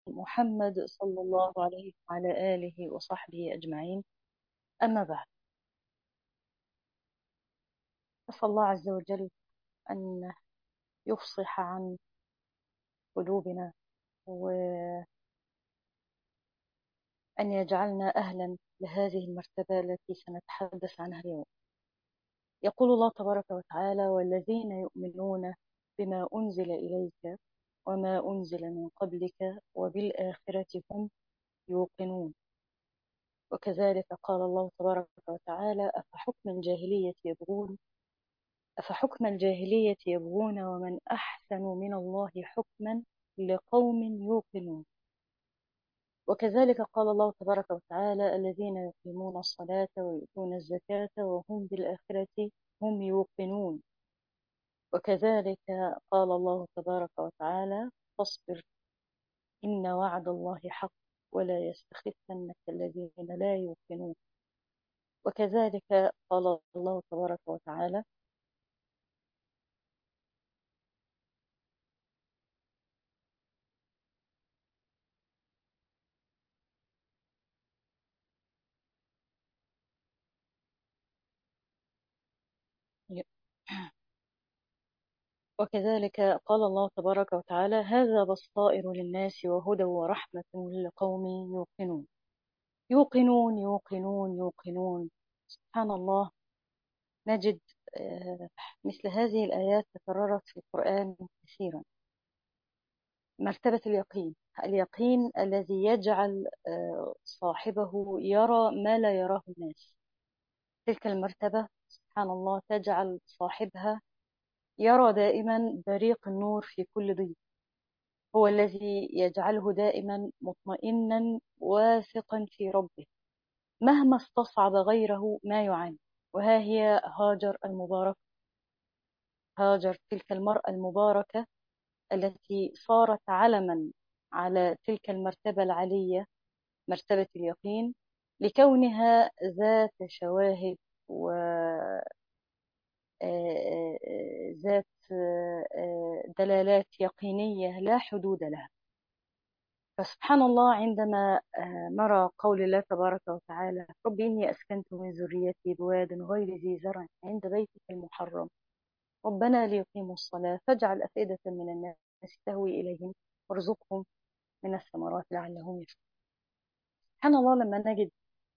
محمد صلى الله عليه وعلى آله وصحبه أجمعين. أما بعد، أسأل الله عز وجل أن يفصح عن قلوبنا، وأن يجعلنا أهلا لهذه المرتبة التي سنتحدث عنها اليوم. يقول الله تبارك وتعالى: والذين يؤمنون بما أنزل إليك وما أنزل من قبلك وبالآخرة هم يوقنون. وكذلك قال الله تبارك وتعالى: أفحكم الجاهلية يبغون ومن أحسن من الله حكما لقوم يوقنون. وكذلك قال الله تبارك وتعالى: الذين يقيمون الصلاة ويؤتون الزكاة وهم بالآخرة هم يوقنون. وكذلك قال الله تبارك وتعالى: فاصبر إن وعد الله حق ولا يستخفنك الذين لا يوقنون. وكذلك قال الله تبارك وتعالى: وكذلك قال الله تبارك وتعالى: هذا بصائر للناس وهدى ورحمة لقوم يوقنون. يوقنون يوقنون يوقنون. سبحان الله، نجد مثل هذه الآيات تكررت في القرآن كثيرا. مرتبة اليقين، اليقين الذي يجعل صاحبه يرى ما لا يراه الناس. تلك المرتبة سبحان الله تجعل صاحبها يرى دائما بريق النور في كل ضيق. هو الذي يجعله دائما مطمئنا واثقا في ربه مهما استصعب غيره ما يعاني. وها هي هاجر المباركة، هاجر تلك المرأة المباركة التي صارت علما على تلك المرتبة العلية، مرتبة اليقين، لكونها ذات شواهد وذات دلالات يقينية لا حدود لها. فسبحان الله، عندما نرى قول الله تبارك وتعالى: رب إني أسكنت من ذريتي بواد غير ذي زرع عند بيتك المحرم ربنا ليقيموا الصلاة فاجعل أفئدة من الناس تهوي إليهم وارزقهم من الثمرات لعلهم يشكرون. سبحان الله، لما نجد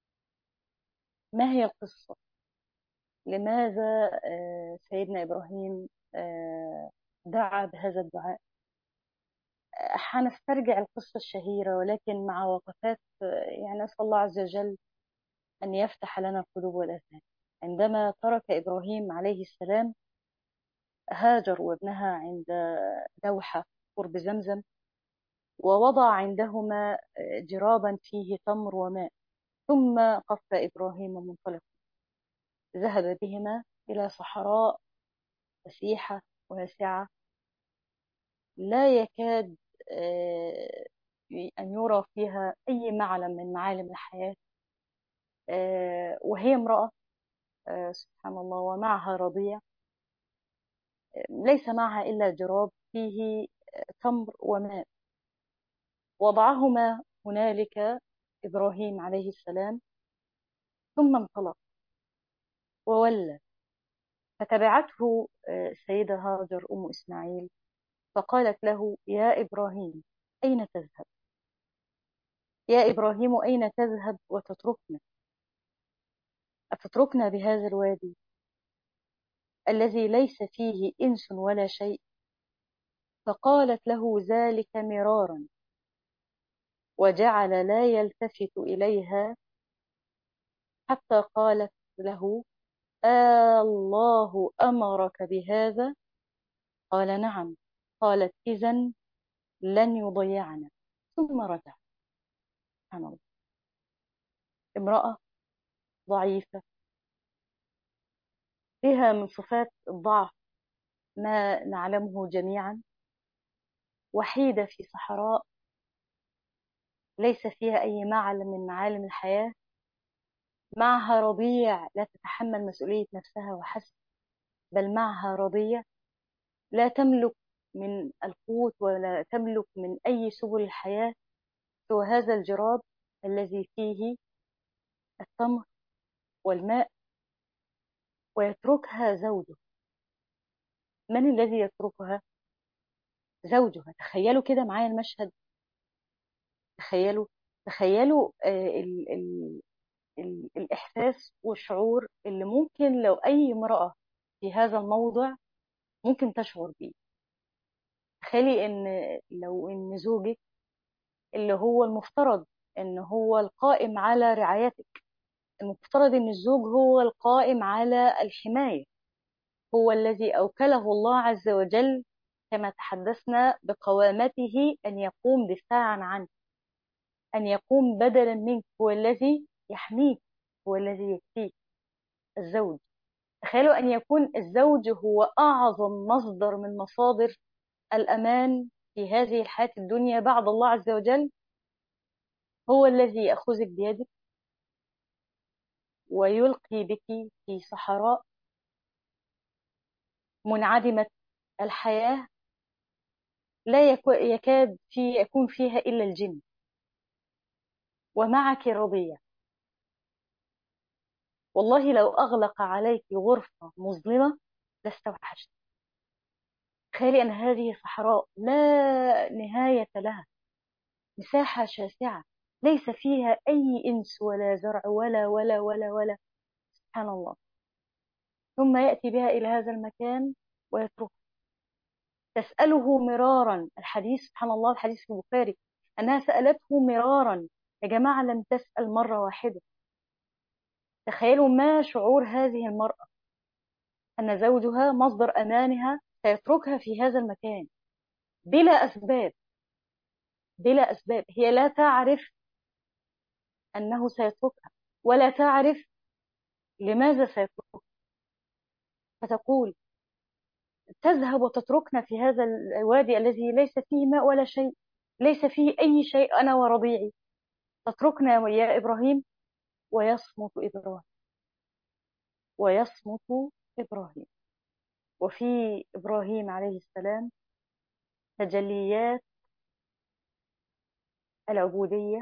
ما هي القصة، لماذا سيدنا إبراهيم دعا بهذا الدعاء، هنسترجع القصة الشهيرة، ولكن مع وقفات يعني أسأل الله عز وجل أن يفتح لنا القلوب والأذهان. عندما ترك إبراهيم عليه السلام هاجر وابنها عند دوحة قرب زمزم، ووضع عندهما جرابا فيه تمر وماء، ثم قف إبراهيم منطلقا، ذهب بهما إلى صحراء فسيحة واسعة لا يكاد أن يرى فيها أي معلم من معالم الحياة. وهي امرأة سبحان الله ومعها رضيع، ليس معها إلا جراب فيه تمر وماء. وضعهما هنالك إبراهيم عليه السلام ثم انطلق وولى. فتبعته السيدة هاجر أم إسماعيل فقالت له: يا إبراهيم أين تذهب؟ يا إبراهيم أين تذهب وتتركنا؟ أتتركنا بهذا الوادي الذي ليس فيه إنس ولا شيء؟ فقالت له ذلك مرارا، وجعل لا يلتفت إليها حتى قالت له: الله أمرك بهذا؟ قال: نعم. قالت: إذن لن يضيعنا. ثم رجع. سبحان الله، امرأة ضعيفة فيها من صفات الضعف ما نعلمه جميعا، وحيدة في صحراء ليس فيها أي معلم من معالم الحياة، معها رضيع لا تتحمل مسؤولية نفسها وحسب، بل معها رضيع لا تملك من القوت ولا تملك من أي سبل الحياة وهذا الجراب الذي فيه التمر والماء، ويتركها زوجها. من الذي يتركها؟ زوجها. تخيلوا كده معايا المشهد. تخيلوا، تخيلوا الإحساس والشعور اللي ممكن لو أي امرأة في هذا الموضع ممكن تشعر بيه. تخيلي إن لو إن زوجك اللي هو المفترض إن هو القائم على رعايتك، المفترض إن الزوج هو القائم على الحماية، هو الذي أوكله الله عز وجل كما تحدثنا بقوامته أن يقوم دفاعا عنك، أن يقوم بدلا منك، هو الذي يحميك، هو الذي يكفيك. الزوج، تخيلوا أن يكون الزوج هو أعظم مصدر من مصادر الأمان في هذه الحياة الدنيا بعد الله عز وجل، هو الذي يأخذك بيدك ويلقي بك في صحراء منعدمة الحياة، لا يكاد يكون فيها إلا الجن، ومعك رضيع. والله لو أغلق عليك غرفة مظلمة لاستوحشت. تخيلي أن هذه صحراء لا نهاية لها، مساحة شاسعة ليس فيها أي إنس ولا زرع ولا. سبحان الله. ثم يأتي بها إلى هذا المكان ويتركها. تسأله مرارا، الحديث سبحان الله، الحديث في البخاري أنها سألته مرارا. يا جماعة لم تسأل مرة واحدة. تخيلوا ما شعور هذه المرأة أن زوجها مصدر أمانها سيتركها في هذا المكان بلا أسباب، بلا أسباب. هي لا تعرف أنه سيتركها ولا تعرف لماذا سيتركها، فتقول تذهب وتتركنا في هذا الوادي الذي ليس فيه ماء ولا شيء، ليس فيه أي شيء، أنا ورضيعي، تتركنا يا إبراهيم. ويصمت إبراهيم، ويصمت إبراهيم. وفي إبراهيم عليه السلام تجليات العبودية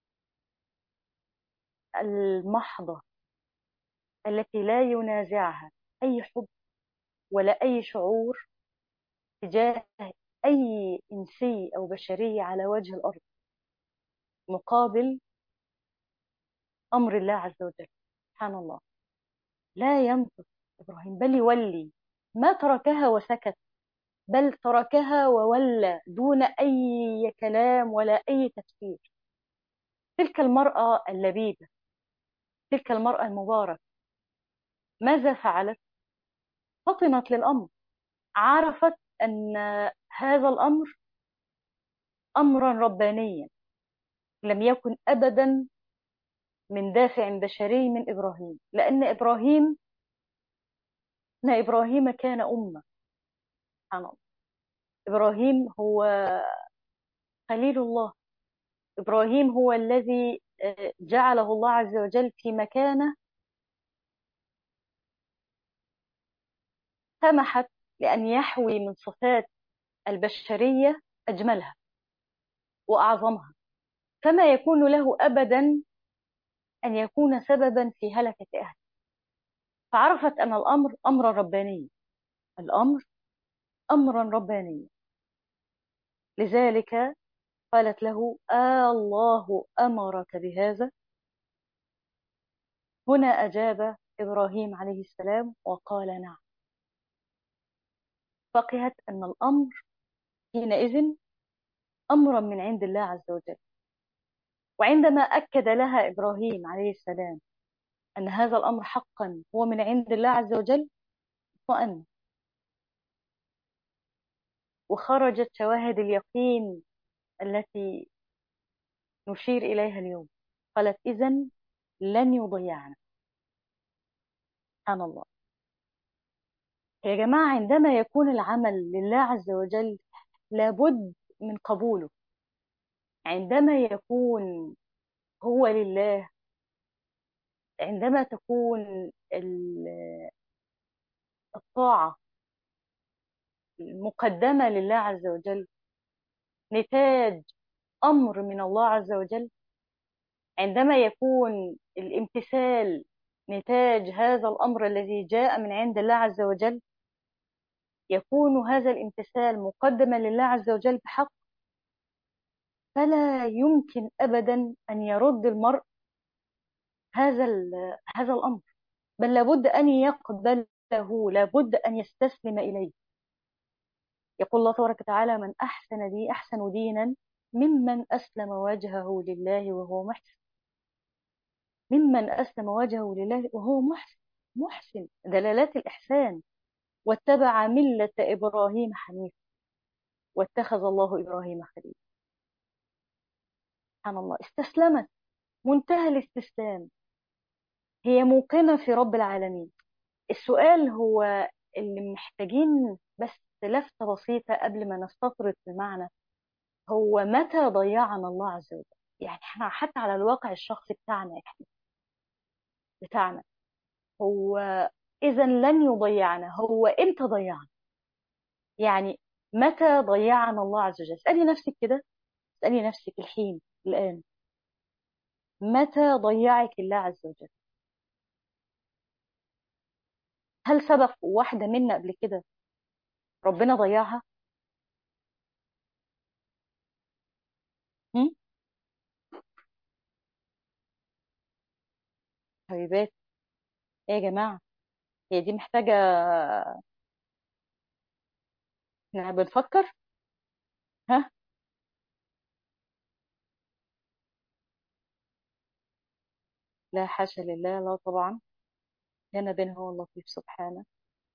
المحضة التي لا ينازعها أي حب ولا أي شعور تجاه أي إنسي أو بشرية على وجه الأرض مقابل أمر الله عز وجل. سبحان الله. لا ينطق إبراهيم بل يولي، ما تركها وسكت، بل تركها وولى دون أي كلام ولا أي تفسير. تلك المرأة اللبيبة، تلك المرأة المباركة، ماذا فعلت؟ فطنت للأمر، عرفت أن هذا الأمر أمرا ربانيا لم يكن أبدا من دافع بشري من إبراهيم، لأن إبراهيم، إن إبراهيم كان أمة. سبحان الله. إبراهيم هو خليل الله. إبراهيم هو الذي جعله الله عز وجل في مكانة سمحت لأن يحوي من صفات البشرية أجملها وأعظمها، فما يكون له أبدا أن يكون سببا في هلكة أهله. فعرفت أن الأمر أمر رباني، الأمر أمرا ربانيا. لذلك قالت له الله أمرك بهذا؟ هنا أجاب إبراهيم عليه السلام وقال نعم. فقهت أن الأمر حينئذ أمرا من عند الله عز وجل. وعندما أكد لها إبراهيم عليه السلام أن هذا الأمر حقا هو من عند الله عز وجل، اطمأن، وخرجت شواهد اليقين التي نشير إليها اليوم. قالت إذن لن يضيعنا. سبحان الله. يا جماعة عندما يكون العمل لله عز وجل لابد من قبوله. عندما يكون هو لله، عندما تكون الطاعة المقدمة لله عز وجل نتاج أمر من الله عز وجل، عندما يكون الامتثال نتاج هذا الأمر الذي جاء من عند الله عز وجل، يكون هذا الامتثال مقدما لله عز وجل بحق، فلا يمكن أبدا أن يرد المرء هذا الأمر، بل لابد أن يقبله، لابد أن يستسلم إليه. يقول الله تبارك وتعالى: من أحسن دينا ممن أسلم وجهه لله وهو محسن. ممن أسلم وجهه لله وهو محسن، محسن دلالات الإحسان. واتبع ملة إبراهيم حنيفا واتخذ الله إبراهيم خليلا. سبحان الله، استسلمت منتهى الاستسلام، هي موقنة في رب العالمين. السؤال هو اللي محتاجين بس لفتة بسيطة قبل ما نستطرد في المعنى، هو متى ضيعنا الله عز وجل؟ يعني احنا حتى على الواقع الشخصي بتاعنا، بتاعنا هو إذا لن يضيعنا، هو إمتى ضيعنا؟ يعني متى ضيعنا الله عز وجل؟ اسألي نفسك كده، اسألي نفسك الحين الآن، متى ضيعك الله عز وجل؟ هل سبق واحدة منا قبل كده ربنا ضيعها؟ هم؟ حبيبات، ايه يا جماعة، هي دي محتاجة احنا بنفكر؟ ها؟ لا حاشا لله، لا طبعا، كان بينه هو اللطيف سبحانه.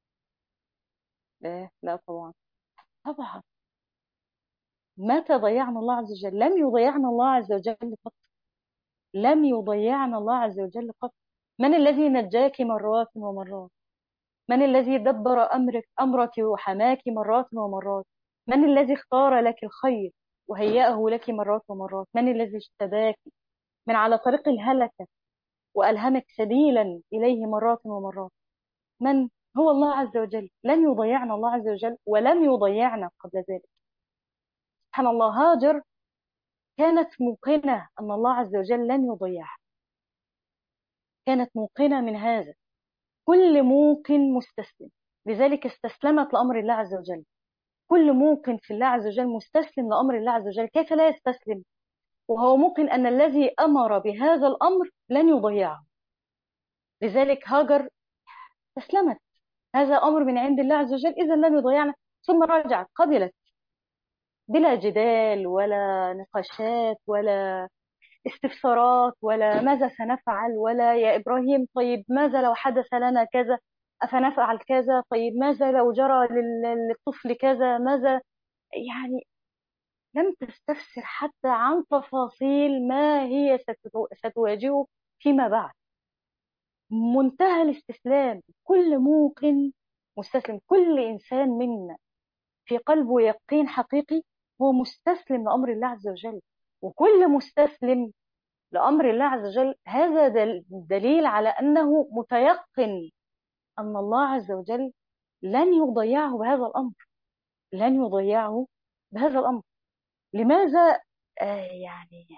لا لا طبعا، طبعا. متى ضيعنا الله عز وجل؟ لم يضيعنا الله عز وجل قط، لم يضيعنا الله عز وجل قط. من الذي نجاك مرات ومرات؟ من الذي دبر أمرك وحماك مرات ومرات؟ من الذي اختار لك الخير وهيأه لك مرات ومرات؟ من الذي اجتباك من على طريق الهلكة وألهمك سبيلا إليه مرات ومرات؟ من؟ هو الله عز وجل. لن يضيعنا الله عز وجل ولم يضيعنا قبل ذلك. سبحان الله، هاجر كانت موقنة أن الله عز وجل لن يضيعها، كانت موقنة من هذا. كل موقن مستسلم، لذلك استسلمت لأمر الله عز وجل. كل موقن في الله عز وجل مستسلم لأمر الله عز وجل، كيف لا يستسلم وهو موقن أن الذي أمر بهذا الأمر لن يضيعه؟ لذلك هاجر استسلمت، هذا أمر من عند الله عز وجل، إذا لن يضيعنا. ثم رجعت قبلت بلا جدال ولا نقاشات ولا استفسارات ولا ماذا سنفعل، ولا يا إبراهيم طيب ماذا لو حدث لنا كذا أفنفعل كذا، طيب ماذا لو جرى للطفل كذا، ماذا يعني. لم تستفسر حتى عن تفاصيل ما هي ستواجهه فيما بعد. منتهى الاستسلام، كل موقن مستسلم، كل إنسان منا في قلبه يقين حقيقي هو مستسلم لأمر الله عز وجل. وكل مستسلم لأمر الله عز وجل هذا دليل على أنه متيقن أن الله عز وجل لن يضيعه بهذا الأمر، لن يضيعه بهذا الأمر. لماذا؟ يعني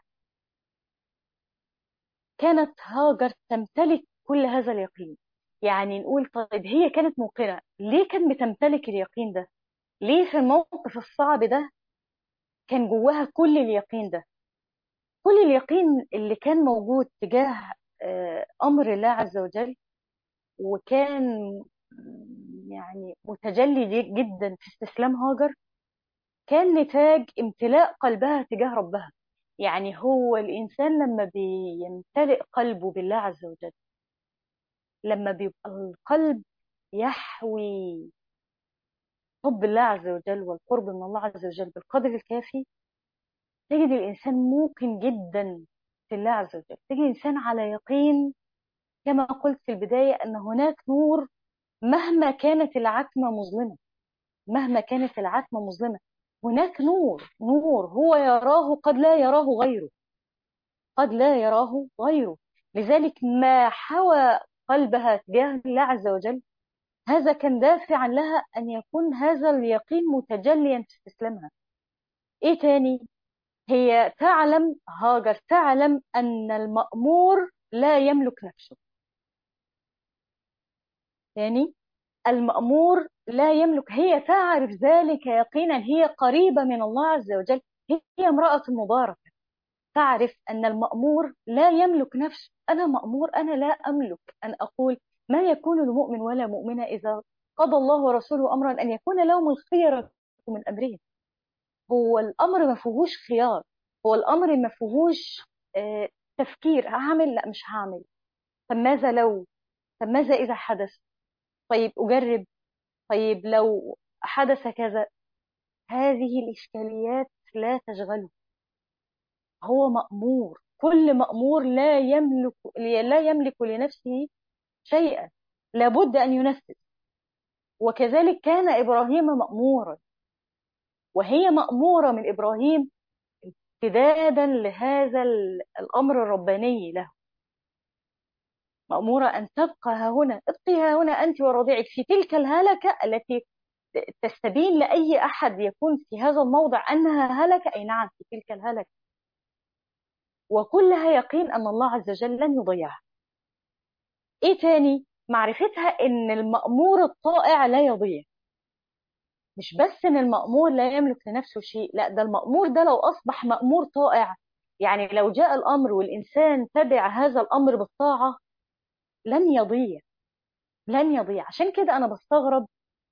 كانت هاجر تمتلك كل هذا اليقين. يعني نقول طيب هي كانت موقنة، ليه كانت بتمتلك اليقين ده؟ ليه في الموقف الصعب ده كان جواها كل اليقين ده؟ كل اليقين اللي كان موجود تجاه أمر الله عز وجل، وكان يعني متجلي جدا في استسلام هاجر، كان نتاج امتلاء قلبها تجاه ربها. يعني هو الإنسان لما بيمتلئ قلبه بالله عز وجل، لما بيبقى القلب يحوي حب الله عز وجل والقرب من الله عز وجل بالقدر الكافي، تجد الإنسان موقن جدا في الله عز وجل، تجد الإنسان على يقين كما قلت في البداية أن هناك نور مهما كانت العتمة مظلمة، مهما كانت العتمة مظلمة هناك نور، نور هو يراه قد لا يراه غيره، قد لا يراه غيره. لذلك ما حوى قلبها تجاه الله عز وجل هذا كان دافعا لها أن يكون هذا اليقين متجليا في استسلامها. إيه تاني؟ هي تعلم، هاجر تعلم أن المأمور لا يملك نفسه. يعني المأمور لا يملك، هي تعرف ذلك يقينا، هي قريبة من الله عز وجل، هي امرأة مباركة، تعرف أن المأمور لا يملك نفسه. أنا مأمور، أنا لا أملك أن أقول ما يكون لمؤمن ولا مؤمنة إذا قضى الله ورسوله أمرا أن يكون لهم الخيرة من أمرهم. هو الأمر ما فيهوش خيار، هو الأمر ما فيهوش آه، تفكير هعمل لا مش هعمل، طب ماذا لو، طب ماذا إذا حدث، طيب أجرب، طيب لو حدث كذا. هذه الإشكاليات لا تشغله، هو مأمور، كل مأمور لا يملك لنفسه شيئا، لابد أن ينفذ. وكذلك كان إبراهيم مأمورا، وهي مأمورة من إبراهيم امتدادا لهذا الأمر الرباني له. مأمورة أن تبقى ها هنا، ابقي ها هنا أنت ورضيعك في تلك الهلكة التي تستبين لأي أحد يكون في هذا الموضع أنها هلكة، أي نعم في تلك الهلكة، وكلها يقين أن الله عز وجل لن يضيعها. إيه تاني؟ معرفتها أن المأمور الطائع لا يضيع. مش بس أن المأمور لا يملك لنفسه شيء، لا ده المأمور ده لو أصبح مأمور طائع، يعني لو جاء الأمر والإنسان تبع هذا الأمر بالطاعة لن يضيع، لن يضيع. عشان كده أنا بستغرب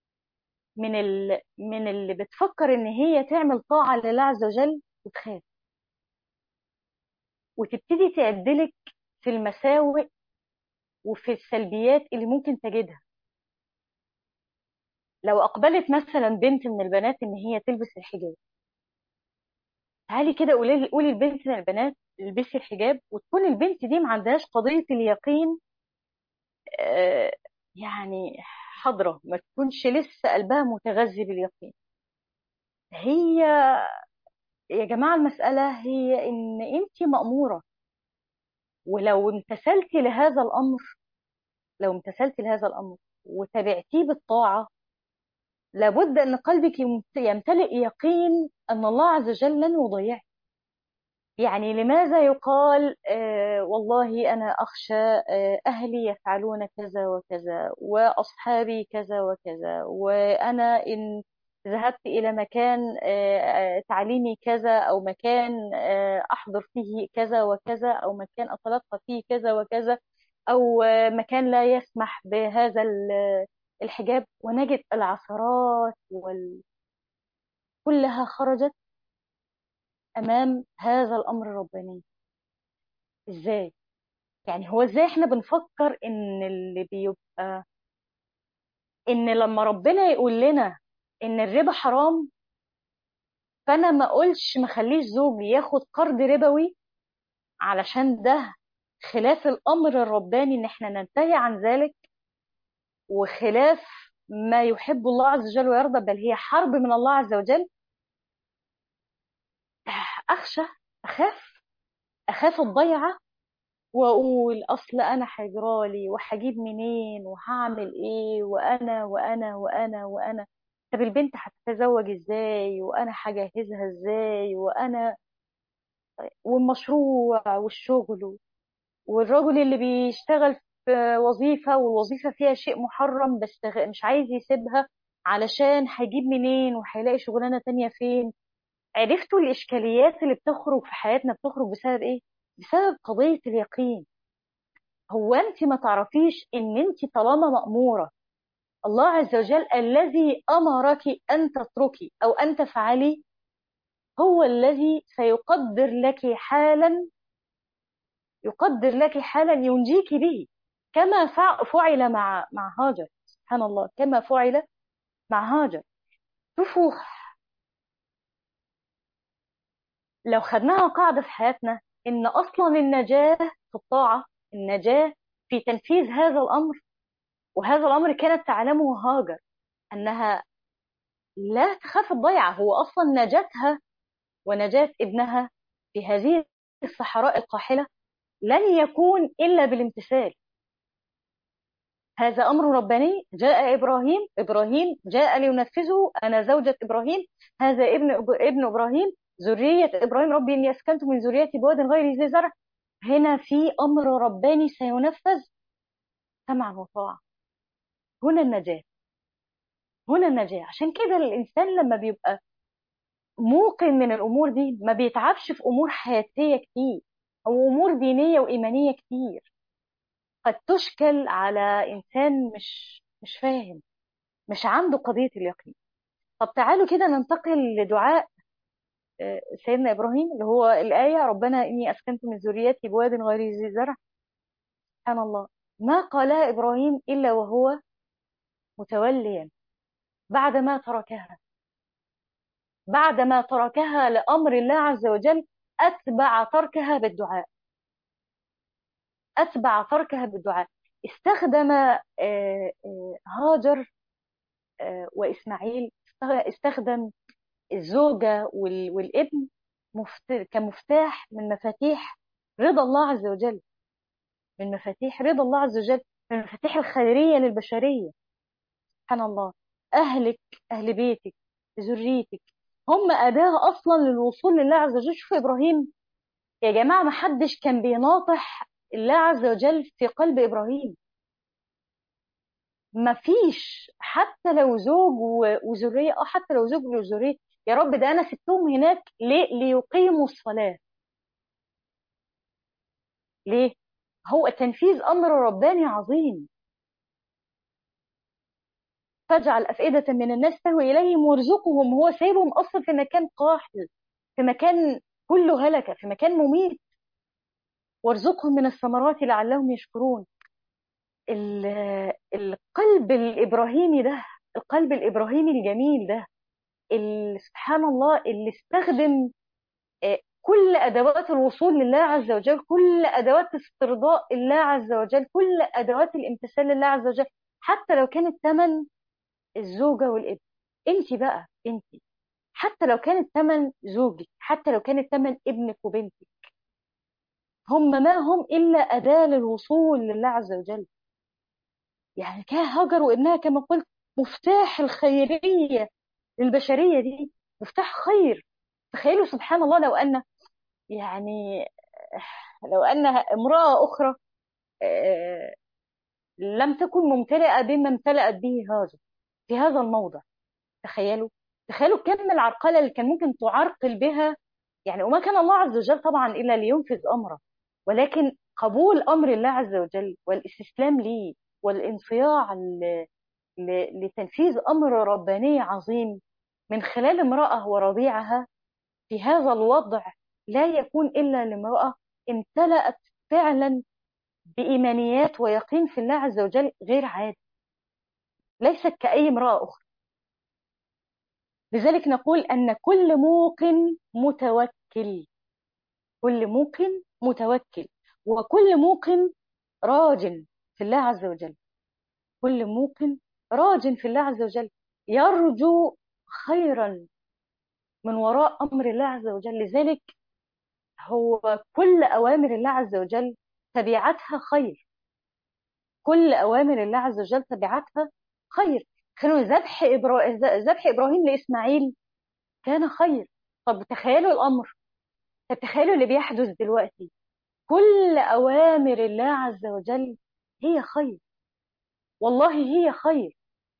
من اللي بتفكر ان هي تعمل طاعة لله عز وجل وتخاف، وتبتدي تعدلك في المساوئ وفي السلبيات اللي ممكن تجدها. لو اقبلت مثلا بنت من البنات ان هي تلبس الحجاب، تعالي كده قولي البنت من البنات البسي الحجاب، وتكون البنت دي ما عندهاش قضية اليقين، آه، يعني حاضرة، ما تكونش لسه قلبها متغذي باليقين. هي يا جماعة المسألة هي ان انت مأمورة، ولو امتثلتي لهذا الأمر، لو امتثلتي لهذا الأمر وتبعتيه بالطاعة، لابد أن قلبك يمتلئ يقين أن الله عز وجل لن يضيعك. يعني لماذا يقال والله أنا أخشى أهلي يفعلون كذا وكذا، وأصحابي كذا وكذا، وأنا إن ذهبت إلى مكان تعليمي كذا، أو مكان أحضر فيه كذا وكذا، أو مكان أتلقى فيه كذا وكذا، أو مكان لا يسمح بهذا الحجاب، ونجد العثرات كلها خرجت أمام هذا الأمر الرباني. إزاي؟ يعني هو ازاي احنا بنفكر ان اللي بيبقى، ان لما ربنا يقول لنا ان الربا حرام، فانا ما اقولش ما خليش زوجي ياخد قرض ربوي علشان ده خلاف الامر الرباني ان احنا ننتهي عن ذلك، وخلاف ما يحب الله عز وجل ويرضى، بل هي حرب من الله عز وجل. اخشى، اخاف، اخاف الضيعة، واقول اصل انا هيجرالي وهجيب منين وهعمل ايه، وانا. طب البنت هتتزوج ازاي، وانا هجهزها ازاي، وانا والمشروع والشغل، والراجل اللي بيشتغل في وظيفة والوظيفة فيها شيء محرم بس مش عايز يسيبها علشان هيجيب منين وهيلاقي شغلانة تانية فين. عرفتوا الإشكاليات اللي بتخرج في حياتنا بتخرج بسبب إيه؟ بسبب قضية اليقين. هو انت ما تعرفيش ان انت طالما مأمورة، الله عز وجل الذي أمرك أن تتركي أو أن تفعلي هو الذي سيقدر لك حالا، يقدر لك حالا ينجيك به، كما فعل مع هاجر. سبحان الله، كما فعل مع هاجر. شوفوا، لو خدناها قاعدة في حياتنا، إن أصلا النجاة في الطاعة، النجاة في تنفيذ هذا الأمر. وهذا الأمر كانت تعلمه هاجر، أنها لا تخاف الضيعة. هو أصلا نجاتها ونجاة ابنها في هذه الصحراء القاحلة لن يكون إلا بالامتثال. هذا أمر رباني، جاء إبراهيم جاء لينفذه، أنا زوجة إبراهيم، هذا ابن إبراهيم، ذرية إبراهيم ربي إني أسكنت من ذريتي بواد غير ذي زرع. هنا في أمر رباني سينفذ، سمعا وطاعة. هنا النجاة، هنا النجاة. عشان كده الإنسان لما بيبقى موقن من الأمور دي ما بيتعبش في أمور حياتية كتير أو أمور دينية وإيمانية كتير قد تشكل على إنسان مش فاهم، مش عنده قضية اليقين. طب تعالوا كده ننتقل لدعاء سيدنا إبراهيم اللي هو الآية ربنا إني أسكنت من ذريتي بواد غير ذي زرع. سبحان الله، ما قالها إبراهيم إلا وهو متوليا بعدما تركها، بعدما تركها لأمر الله عز وجل أتبع تركها بالدعاء، أتبع تركها بالدعاء. استخدم هاجر وإسماعيل، استخدم الزوجة والابن كمفتاح من مفاتيح رضا الله عز وجل، من مفاتيح رضا الله عز وجل، من مفاتيح الخيرية للبشرية. سبحان الله، أهلك، أهل بيتك، ذريتك، هم أداة أصلا للوصول لله عز وجل. شوفوا إبراهيم يا جماعة، ما حدش كان بيناطح الله عز وجل في قلب إبراهيم، ما فيش. حتى لو زوج وذرية، حتى لو زوج وذرية، يا رب ده أنا سبتهم هناك ليه؟ ليقيموا الصلاة. ليه؟ هو تنفيذ أمر رباني عظيم. فاجعل أفئدة من الناس تهوي إليهم وارزقهم. هو سايبهم أصلا في مكان قاحل، في مكان كله هلكة، في مكان مميت. وارزقهم من الثمرات لعلهم يشكرون. القلب الإبراهيمي ده، القلب الإبراهيمي الجميل ده، سبحان الله، اللي استخدم كل أدوات الوصول لله عز وجل، كل أدوات استرضاء الله عز وجل، كل أدوات الامتثال لله عز وجل، حتى لو كانت ثمن الزوجة والابن. انت بقى انت، حتى لو كانت ثمن زوجك، حتى لو كانت ثمن ابنك وبنتك، هم ما هم إلا أداة للوصول لله عز وجل. يعني هاجر وابنها كما قلت مفتاح الخيرية للبشرية دي، مفتاح خير. تخيلوا سبحان الله، لو أن يعني لو أن امرأة أخرى لم تكن ممتلئة بما امتلأت به هاجر في هذا الموضع، تخيلوا، تخيلوا كم العرقلة اللي كان ممكن تعرقل بها. يعني وما كان الله عز وجل طبعا إلا لينفذ أمره، ولكن قبول أمر الله عز وجل والاستسلام ليه والانصياع لتنفيذ أمر رباني عظيم من خلال امرأة ورضيعها في هذا الوضع، لا يكون إلا لامرأة امتلأت فعلا بإيمانيات ويقين في الله عز وجل غير عادي، ليست كأي امرأة أخرى. لذلك نقول أن كل موقن متوكل، كل موقن متوكل، وكل موقن راج في الله عز وجل، كل موقن راج في الله عز وجل، يرجو خيرا من وراء أمر الله عز وجل. لذلك هو كل أوامر الله عز وجل تبعتها خير، كل أوامر الله عز وجل تبعتها خير. كانوا ذبح إبراهيم لإسماعيل كان خير. طب تخيلوا الأمر، طب تخيلوا اللي بيحدث دلوقتي، كل أوامر الله عز وجل هي خير، والله هي خير.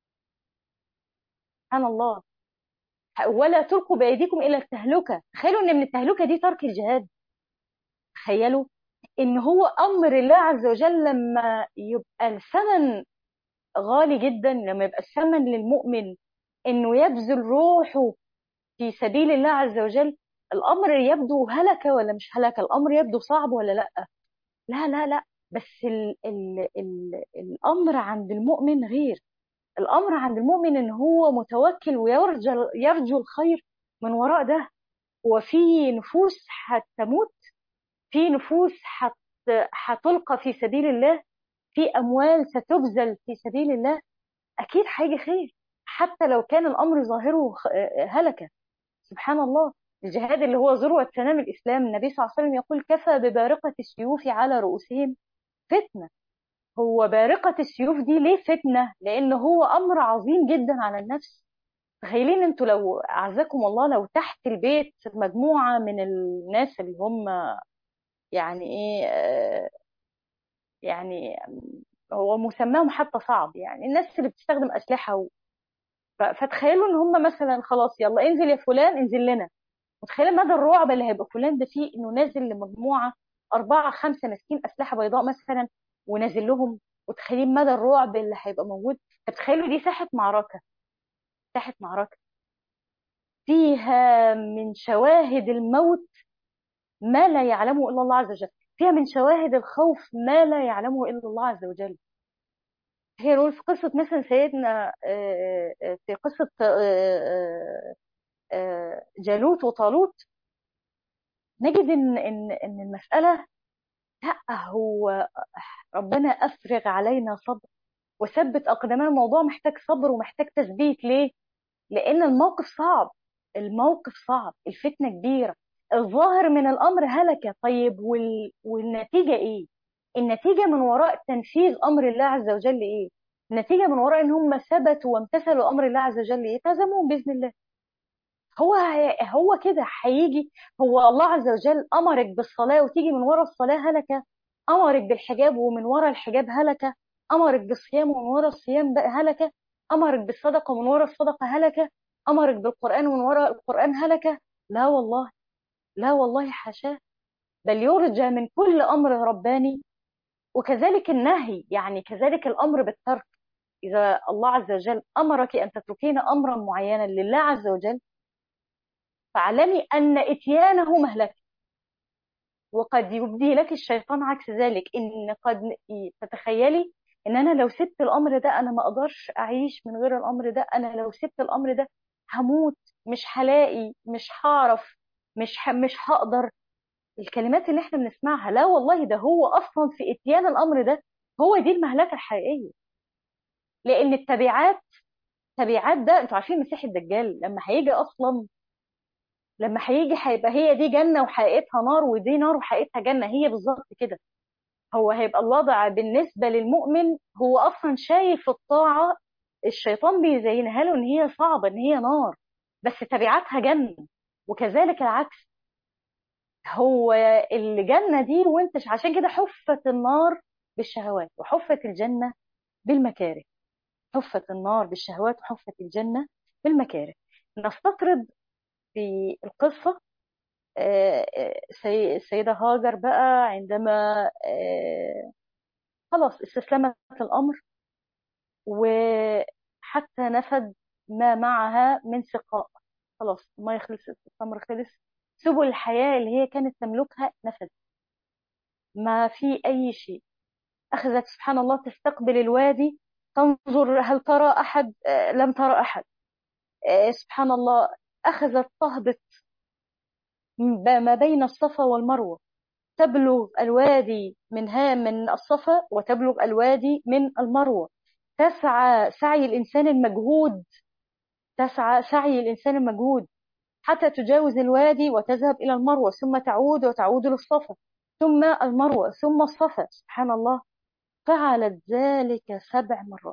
سبحان الله، ولا تلقوا بأيديكم إلى التهلكة. تخيلوا إن من التهلكة دي ترك الجهاد. تخيلوا إن هو أمر الله عز وجل لما يبقى الثمن غالي جدا، لما يبقى الثمن للمؤمن إنه يبذل روحه في سبيل الله عز وجل، الأمر يبدو هلكة ولا مش هلكة؟ الأمر يبدو صعب ولا لأ؟ لا لا لا، بس ال الأمر عند المؤمن غير. الأمر عند المؤمن إن هو متوكل ويرجو الخير من وراء ده. وفي نفوس هتموت، في نفوس هتلقى في سبيل الله، في أموال ستبذل في سبيل الله، أكيد هيجي خير حتى لو كان الأمر ظاهره هلكة. سبحان الله، الجهاد اللي هو ذروة سنام الإسلام، النبي صلى الله عليه وسلم يقول كفى ببارقة السيوف على رؤوسهم فتنة. هو بارقة السيوف دي ليه فتنة؟ لأن هو أمر عظيم جدا على النفس، تخيلين انتوا لو اعزكم الله لو تحت البيت مجموعة من الناس اللي هم يعني ايه يعني هو مسماهم حتى صعب، يعني الناس اللي بتستخدم اسلحة فتخيلوا ان هم مثلا خلاص يلا انزل يا فلان انزل لنا. متخيله مدى الرعب اللي هيبقى فلان ده فيه انه نازل لمجموعه 4 5 ماسكين اسلحه بيضاء مثلا ونازل لهم. وتخيلين مدى الرعب اللي هيبقى موجود. فتخيلوا دي ساحه معركه، ساحه معركه فيها من شواهد الموت ما لا يعلمه الا الله عز وجل، فيها من شواهد الخوف ما لا يعلمه الا الله عز وجل. هي نقول في قصه مثلا سيدنا في قصه جالوت وطالوت، نجد ان المساله لا هو ربنا افرغ علينا صبر وثبت اقدامنا. الموضوع محتاج صبر ومحتاج تثبيت. ليه؟ لان الموقف صعب، الموقف صعب، الفتنه كبيره، الظاهر من الامر هلكه. طيب والنتيجه ايه؟ النتيجه من وراء تنفيذ امر الله عز وجل ايه؟ النتيجه من وراء ان هم ثبتوا وامتثلوا امر الله عز وجل ايه؟ تزمون باذن الله. هو كده هيجي. هو الله عز وجل امرك بالصلاه وتيجي من ورا الصلاه هلكه؟ امرك بالحجاب ومن ورا الحجاب هلكه؟ امرك بالصيام ومن ورا الصيام بقى هلكه؟ امرك بالصدقه ومن ورا الصدقه هلكه؟ امرك بالقران ومن ورا القران هلكه؟ لا والله، لا والله حاشاه. بل يرجى من كل امر رباني. وكذلك النهي، يعني كذلك الامر بالترك. اذا الله عز وجل امرك ان تتركين امرا معينا لله عز وجل فاعلمي ان اتيانه مهلكه. وقد يبدي لك الشيطان عكس ذلك، ان قد تتخيلي ان انا لو سبت الامر ده انا ما اقدرش اعيش من غير الامر ده، انا لو سبت الامر ده هموت، مش هلاقي، مش هعرف، مش هقدر. الكلمات اللي احنا بنسمعها لا والله ده هو اصلا في اتيان الامر ده هو دي المهلكه الحقيقيه. لان التبعات، تبعات ده انتوا عارفين مسيح الدجال لما هيجي اصلا، لما هيجي هيبقى هي دي جنه وحقيقتها نار ودي نار وحقيقتها جنه، هي بالظبط كده. هو هيبقى الوضع بالنسبة للمؤمن هو أصلا شايف الطاعة الشيطان بيزينها له إن هي صعبة، إن هي نار، بس تبعاتها جنة. وكذلك العكس، هو الجنة دي وانت عشان كده حفت النار بالشهوات وحفت الجنة بالمكاره. حفت النار بالشهوات وحفت الجنة بالمكاره. نستطرد في القصة. السيدة هاجر بقى عندما خلاص استسلمت الأمر وحتى نفد ما معها من سقاء. خلاص المية خلصت، التمر خلص، سبل الحياة اللي هي كانت تملكها نفد، ما في أي شيء. أخذت سبحان الله تستقبل الوادي تنظر هل ترى أحد، لم ترى أحد. سبحان الله أخذت تهبط ما بين الصفا والمروة، تبلغ الوادي من الصفا وتبلغ الوادي من المروة. تسعى سعي الإنسان المجهود، تسعى سعي الإنسان المجهود حتى تجاوز الوادي وتذهب إلى المروة ثم تعود وتعود للصفا ثم المروة ثم الصفا. سبحان الله فعلت ذلك 7 مرات.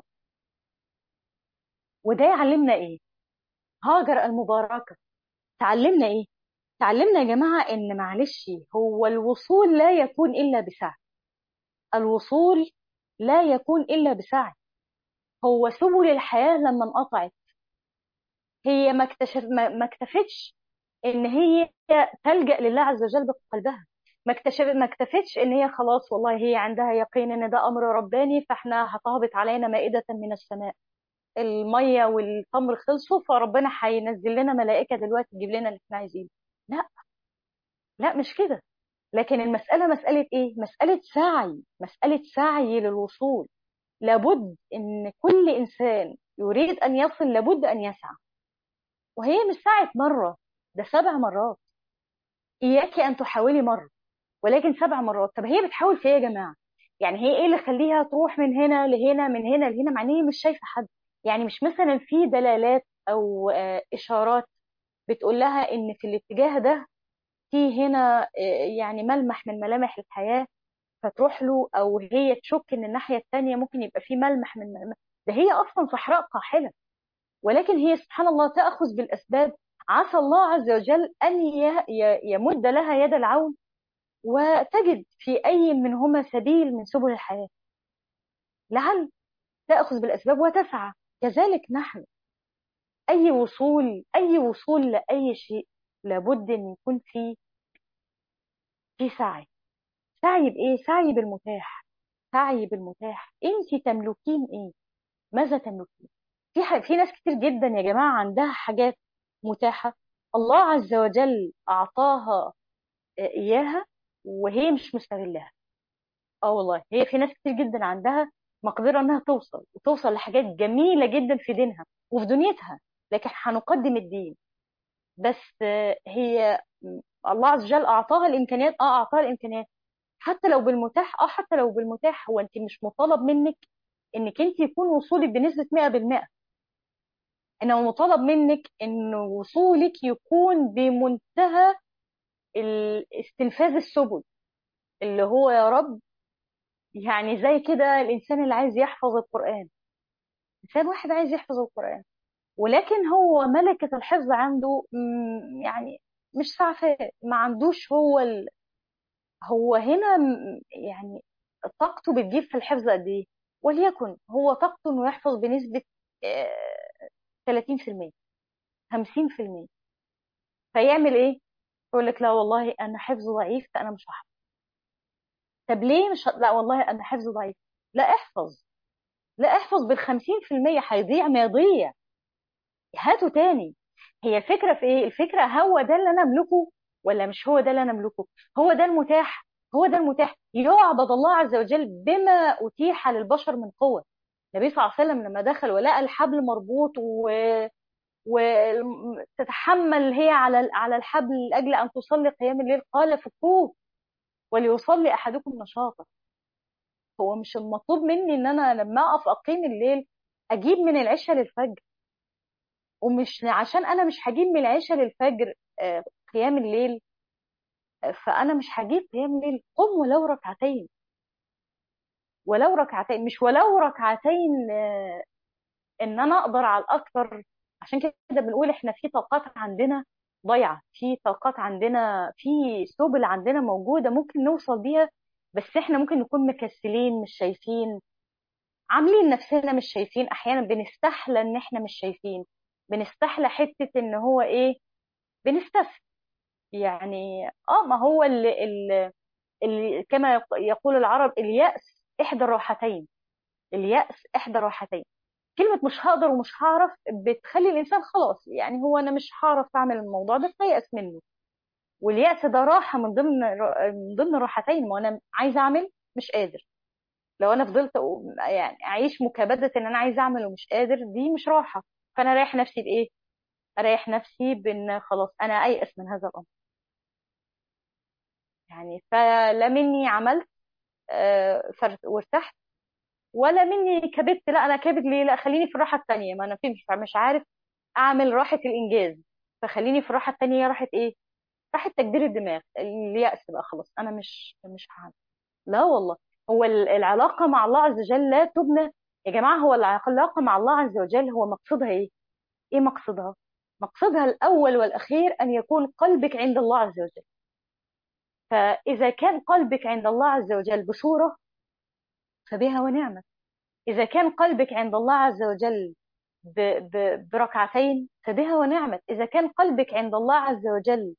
وده يعلمنا إيه؟ هاجر المباركة تعلمنا إيه؟ تعلمنا يا جماعة إن معلش هو الوصول لا يكون إلا بسعي. الوصول لا يكون إلا بسعي. هو سبل الحياة لما انقطعت هي ما اكتفتش ان هي تلجأ لله عز وجل بقلبها. ما اكتفتش ان هي خلاص والله هي عندها يقين ان ده امر رباني فاحنا هتهبط علينا مائدة من السماء، المية والتمر خلصوا فربنا هينزل لنا ملائكة دلوقتي تجيب لنا اللي احنا عايزينه. لا، لا مش كده. لكن المسألة مسألة ايه؟ مسألة سعي، مسألة سعي للوصول. لابد ان كل انسان يريد ان يصل لابد ان يسعى. وهي مش سعت مرة، ده 7 مرات. إياك أن تحاولي مرة ولكن 7 مرات. طب هي بتحاول في إيه يا جماعة؟ يعني هي إيه اللي يخليها تروح من هنا لهنا من هنا لهنا مع إن هي مش شايفة حد؟ يعني مش مثلا في دلالات أو إشارات بتقول لها إن في الاتجاه ده في هنا يعني ملمح من ملامح الحياة فتروح له، أو هي تشك إن الناحية التانية ممكن يبقى في ملمح من ملامح. ده هي أصلا صحراء قاحلة ولكن هي سبحان الله تأخذ بالأسباب. عسى الله عز وجل أن يمد لها يد العون، وتجد في أي منهما سبيل من سبل الحياة، لعل تأخذ بالأسباب وتسعى. كذلك نحن، أي وصول لأي شيء لابد أن يكون في سعي. سعي بإيه؟ سعي بالمتاح. سعي بالمتاح. أنت تملكين إيه؟ ماذا تملكين؟ في ناس كتير جدا يا جماعة عندها حاجات متاحة، الله عز وجل أعطاها إياها وهي مش مستغلها. اه والله، هي في ناس كتير جدا عندها مقدرة انها توصل لحاجات جميلة جدا في دينها وفي دنيتها، لكن هنقدم الدين بس. هي الله عز وجل اعطاها الامكانيات، اعطاها الامكانيات حتى لو بالمتاح. حتى لو بالمتاح، هو انت مش مطالب منك انك انت يكون وصولك بنسبة 100%، انما مطالب منك ان وصولك يكون بمنتهى استنفاذ السبل، اللي هو يا رب. يعني زي كده الإنسان اللي عايز يحفظ القرآن، إنسان واحد عايز يحفظ القرآن، ولكن هو ملكة الحفظ عنده يعني مش سعفاء، ما عندوش هو هنا يعني طاقته بتجيب في الحفظ قد إيه؟ وليكن هو طاقته إنه يحفظ بنسبة 30%، 50%. فيعمل إيه؟ يقول لك لا والله أنا حفظه ضعيف فأنا مش هحفظ. طب ليه مش لا والله أنا حفظه ضعيف. لا احفظ، لا احفظ بال50%، هيضيع ما يضيع، هاته تاني. هي الفكرة في ايه؟ الفكرة هو ده اللي انا املكه ولا مش هو ده اللي انا املكه؟ هو ده المتاح. هو ده المتاح. يعبد الله عز وجل بما اتيح للبشر من قوة. النبي صلى الله عليه وسلم لما دخل ولقى الحبل مربوط وتتحمل هي على الحبل لاجل ان تصلي قيام الليل، قال فكوه وليصلي احدكم نشاطا. هو مش المطلوب مني ان انا لما اقف اقيم الليل اجيب من العشاء للفجر، ومش عشان انا مش هجيب من العشاء للفجر قيام الليل، فانا مش هجيب قيام الليل. قم ولو ركعتين، ولو ركعتين، مش ولو ركعتين ان انا اقدر على الاكثر. عشان كده بنقول احنا في طاقات عندنا ضايعه، في طاقات عندنا، في سبل عندنا موجوده ممكن نوصل بيها، بس احنا ممكن نكون مكسلين، مش شايفين، عاملين نفسنا مش شايفين. احيانا بنستحلى ان احنا مش شايفين، بنستحلى حته ان هو ايه، بنستسهل. يعني ما هو اللي كما يقول العرب، اليأس إحدى الراحتين. اليأس إحدى الراحتين. كلمة مش هقدر ومش هعرف بتخلي الإنسان خلاص، يعني هو أنا مش هعرف أعمل الموضوع ده فيأس منه. واليأس ده راحة من ضمن الراحتين. ما أنا عايزة أعمل مش قادر. لو أنا فضلت يعني أعيش مكابدة إن أنا عايزة أعمل ومش قادر، دي مش راحة. فأنا أريح نفسي بإيه؟ أريح نفسي بإن خلاص أنا أيأس من هذا الأمر. يعني فلا مني عملت وارتحت، ولا مني كبت. لا انا كابت ليه؟ لا خليني في الراحه التانيه. ما انا في مش عارف اعمل راحه الانجاز، فخليني في الراحه التانيه. راحه ايه؟ راحه تكبير الدماغ، اليأس بقى. خلاص انا مش هعمل. لا والله. هو العلاقه مع الله عز وجل لا تبنى يا جماعه. هو العلاقه مع الله عز وجل هو مقصدها ايه؟ ايه مقصدها؟ مقصدها الاول والاخير ان يكون قلبك عند الله عز وجل. فاذا كان قلبك عند الله عز وجل بصوره فبها ونعمت. إذا كان قلبك عند الله عز وجل بركعتين فبها ونعمت. إذا كان قلبك عند الله عز وجل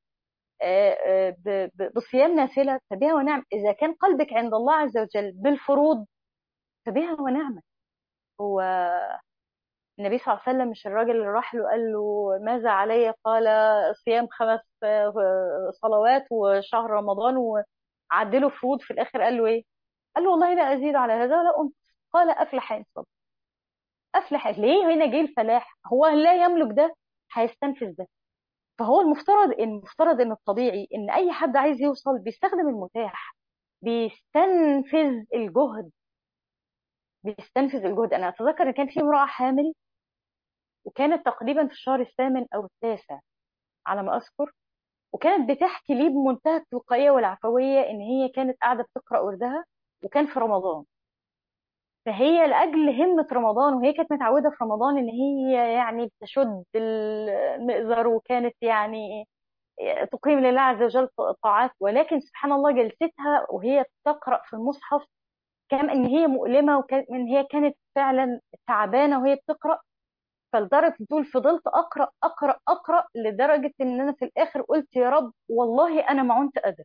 بصيام نافلة فبها ونعمت. إذا كان قلبك عند الله عز وجل بالفروض فبها ونعمت. هو النبي صلى الله عليه وسلم، مش الراجل اللي راح له قال له ماذا علي؟ قال صيام 5 صلوات وشهر رمضان وعدله فروض. في الآخر قال له إيه؟ قال له والله لا أزيد على هذا ولا أنقص. قال أفلح إن صدق. افلح ليه؟ هنا جه الفلاح، هو لا يملك ده هيستنفذ ده. فهو المفترض ان الطبيعي ان اي حد عايز يوصل بيستخدم المتاح، بيستنفذ الجهد. بيستنفذ الجهد. انا اتذكر ان كان في امراه حامل، وكانت تقريبا في الشهر الثامن او التاسع على ما اذكر، وكانت بتحكي لي بمنتهى التلقائيه والعفويه ان هي كانت قاعده بتقرا وردها، وكان في رمضان. فهي لأجل همة رمضان، وهي كانت متعودة في رمضان إن هي يعني بتشد المئزر، وكانت يعني تقيم لله عز وجل طاعات، ولكن سبحان الله جلستها وهي تقرأ في المصحف كان إن هي مؤلمة، وكان إن هي كانت فعلا تعبانة وهي بتقرأ. فلدرجة دول فضلت أقرأ أقرأ أقرأ لدرجة إن أنا في الآخر قلت يا رب والله أنا ما عدت قادرة.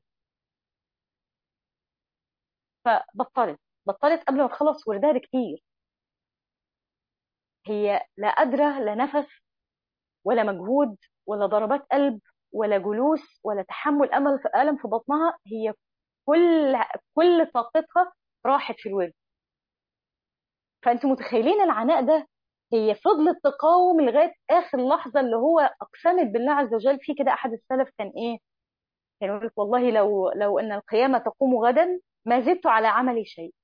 فبطلت قبل ما تخلص وردها بكتير. هي لا قادرة، لا نفس ولا مجهود ولا ضربات قلب ولا جلوس ولا تحمل ألم في بطنها. هي كل كل طاقتها راحت في الورد. فأنتم متخيلين العناء ده؟ هي فضلت تقاوم لغاية آخر لحظة، اللي هو أقسمت بالله عز وجل. في كده أحد السلف كان إيه، كان يقول لك والله لو أن القيامة تقوم غدا ما زدت على عملي شيء.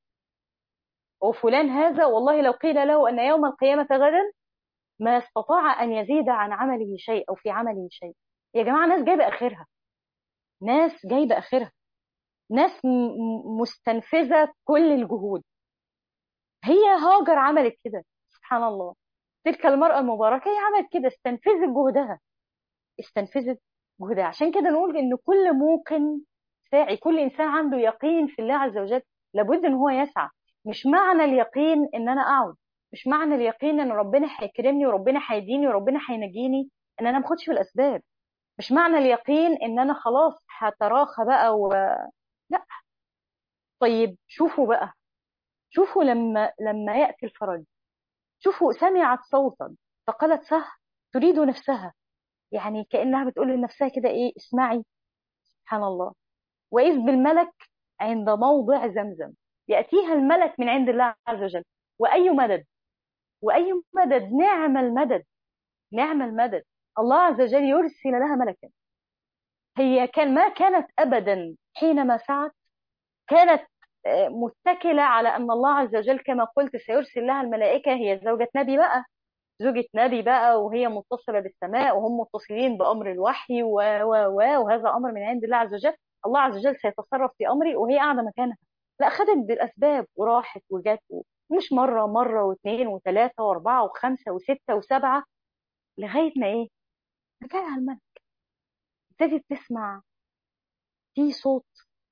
وفلان هذا والله لو قيل له أن يوم القيامة غدا ما استطاع أن يزيد عن عمله شيء أو في عمله شيء. يا جماعة ناس جايبة آخرها، ناس جايبة آخرها، ناس مستنفذة كل الجهود. هي هاجر عملت كده سبحان الله. تلك المرأة المباركة هي عملت كده، استنفذت جهدها، استنفذت جهدها. عشان كده نقول إن كل موقن ساعي، كل إنسان عنده يقين في الله عز وجل لابد إن هو يسعى. مش معنى اليقين إن أنا أقعد، مش معنى اليقين إن ربنا هيكرمني وربنا هيديني وربنا هينجيني إن أنا ما اخدش بالأسباب. مش معنى اليقين إن أنا خلاص هتراخى بقى لا. طيب شوفوا بقى، شوفوا لما يأتي الفرج، شوفوا سمعت صوتا فقالت سه تريد نفسها، يعني كأنها بتقول لنفسها كده ايه، اسمعي. سبحان الله. وإذ بالملك عند موضع زمزم، يأتيها الملك من عند الله عز وجل. وأي مدد، وأي مدد، نعم المدد، نعم المدد. الله عز وجل يرسل لها ملكا. هي ما كانت أبدا حينما سعت كانت متكلة على أن الله عز وجل كما قلت سيرسل لها الملائكة. هي زوجة نبي بقى، زوجة نبي بقى، وهي متصلة بالسماء وهم متصلين بأمر الوحي وهذا أمر من عند الله عز وجل. الله عز وجل سيتصرف في أمري وهي قاعدة مكانها. لا، خدت بالأسباب وراحت وجت، مش مرة، مرة واثنين وثلاثة وأربعة وخمسة وستة وسبعة، لغاية ما إيه، ما جالها الملك. ابتدت تسمع في صوت،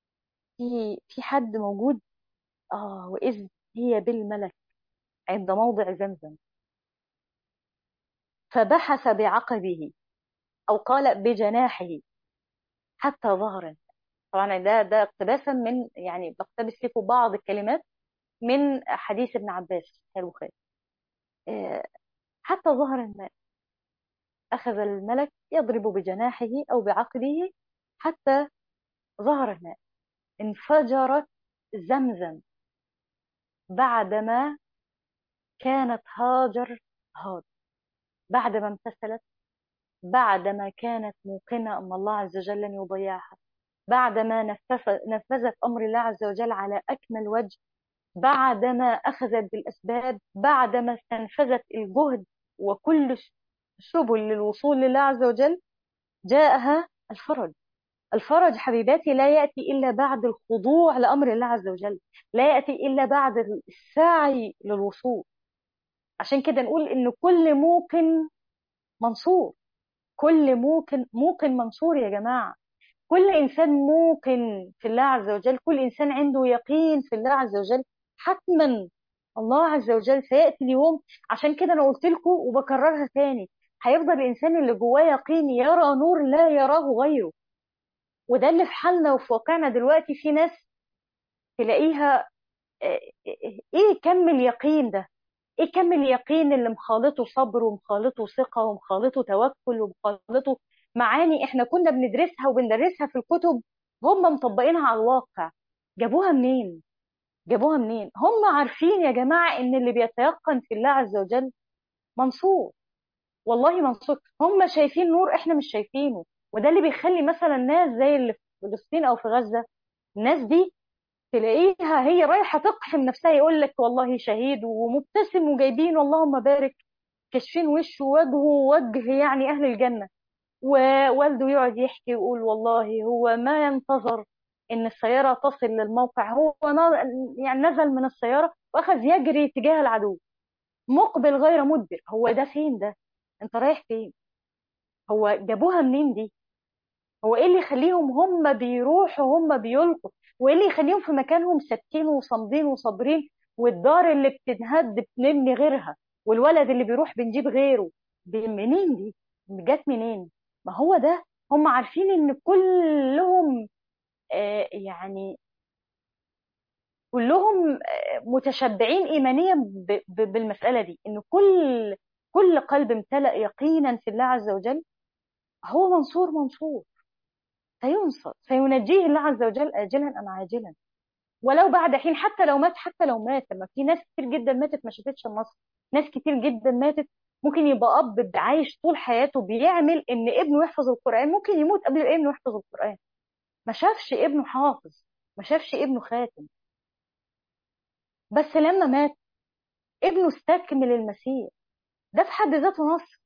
في حد موجود. وإذ هي بالملك عند موضع زمزم فبحث بعقبه أو قال بجناحه حتى ظهر. طبعا ده اقتباسا من، يعني بقتبس لكم بعض الكلمات من حديث ابن عباس في البخاري. آه، حتى ظهر الماء، أخذ الملك يضرب بجناحه أو بعقبه حتى ظهر الماء. انفجرت زمزم بعدما كانت هاجر بعدما امتثلت، بعدما كانت موقنة أن الله عز وجل لن يضيعها، بعدما نفذت أمر الله عز وجل على أكمل وجه، بعدما أخذت بالأسباب، بعدما استنفذت الجهد وكل سبل للوصول لله عز وجل، جاءها الفرج. الفرج حبيباتي لا يأتي إلا بعد الخضوع لأمر الله عز وجل، لا يأتي إلا بعد السعي للوصول. عشان كده نقول إن كل موقن منصور، كل موقن منصور يا جماعة. كل إنسان موقن في الله عز وجل، كل إنسان عنده يقين في الله عز وجل، حتما الله عز وجل سيأتي اليوم. عشان كده أنا قلت لكم وبكررها تاني، هيفضل الإنسان اللي جواه يقين يرى نور لا يراه غيره. وده اللي في حالنا وفي واقعنا دلوقتي. في ناس تلاقيها إيه كم اليقين ده، ايه كم اليقين اللي مخالطه صبر ومخالطه ثقة ومخالطه توكل ومخالطه معاني احنا كنا بندرسها وبندرسها في الكتب، هم مطبقينها على الواقع. جابوها منين؟ جابوها منين؟ هم عارفين يا جماعة ان اللي بيتيقن في الله عز وجل منصور، والله منصور. هم شايفين نور احنا مش شايفينه. وده اللي بيخلي مثلا ناس زي اللي في فلسطين او في غزة، الناس دي تلاقيها هي رايحة تقحم نفسها، يقول لك والله شهيد ومبتسم وجايبين اللهم بارك، كاشفين وشه ووجهه وجه يعني أهل الجنة. ووالده يقعد يحكي ويقول والله هو ما ينتظر ان السياره تصل للموقع، هو يعني نزل من السياره واخذ يجري تجاه العدو، مقبل غير مدبر. هو ده فين ده؟ انت رايح فين؟ هو جابوها منين دي؟ هو ايه اللي يخليهم هم بيروحوا هم بيلقوا؟ وايه اللي يخليهم في مكانهم ساكتين وصامدين وصابرين، والدار اللي بتنهد بنبني غيرها، والولد اللي بيروح بنجيب غيره؟ منين دي؟ جت منين؟ ما هو ده. هم عارفين ان كلهم يعني كلهم متشبعين ايمانيا بالمساله دي، ان كل قلب امتلأ يقينا في الله عز وجل هو منصور منصور، سينصر، سينجيه الله عز وجل آجلا أم عاجلا، ولو بعد حين. حتى لو مات، حتى لو مات، لما في ناس كتير جدا ماتت ما شافتش النصر، ناس كتير جدا ماتت. ممكن يبقى أب عايش طول حياته بيعمل إن ابنه يحفظ القرآن، ممكن يموت قبل ابنه يحفظ القرآن، ما شافش ابنه حافظ، ما شافش ابنه خاتم. بس لما مات ابنه استكمل المسير. ده في حد ذاته نصر،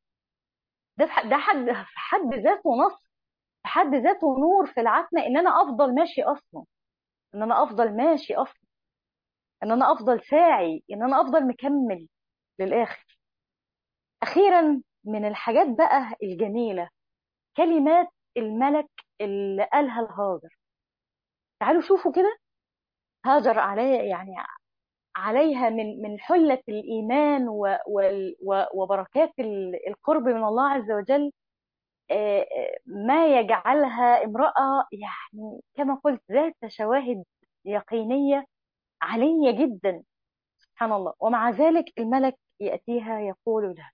في حد ذاته نصر، في حد ذاته نور في العتمة، إن أنا أفضل ماشي أصلا، إن أنا أفضل ماشي أصلا، ان انا افضل ساعي، ان انا افضل مكمل للاخر. اخيرا من الحاجات بقى الجميله كلمات الملك اللي قالها لهاجر. تعالوا شوفوا كده. هاجر عليها يعني عليها من حله الايمان وبركات القرب من الله عز وجل، ما يجعلها امراه يعني كما قلت ذات شواهد يقينيه عاليه جدا. سبحان الله. ومع ذلك الملك يأتيها يقول لها،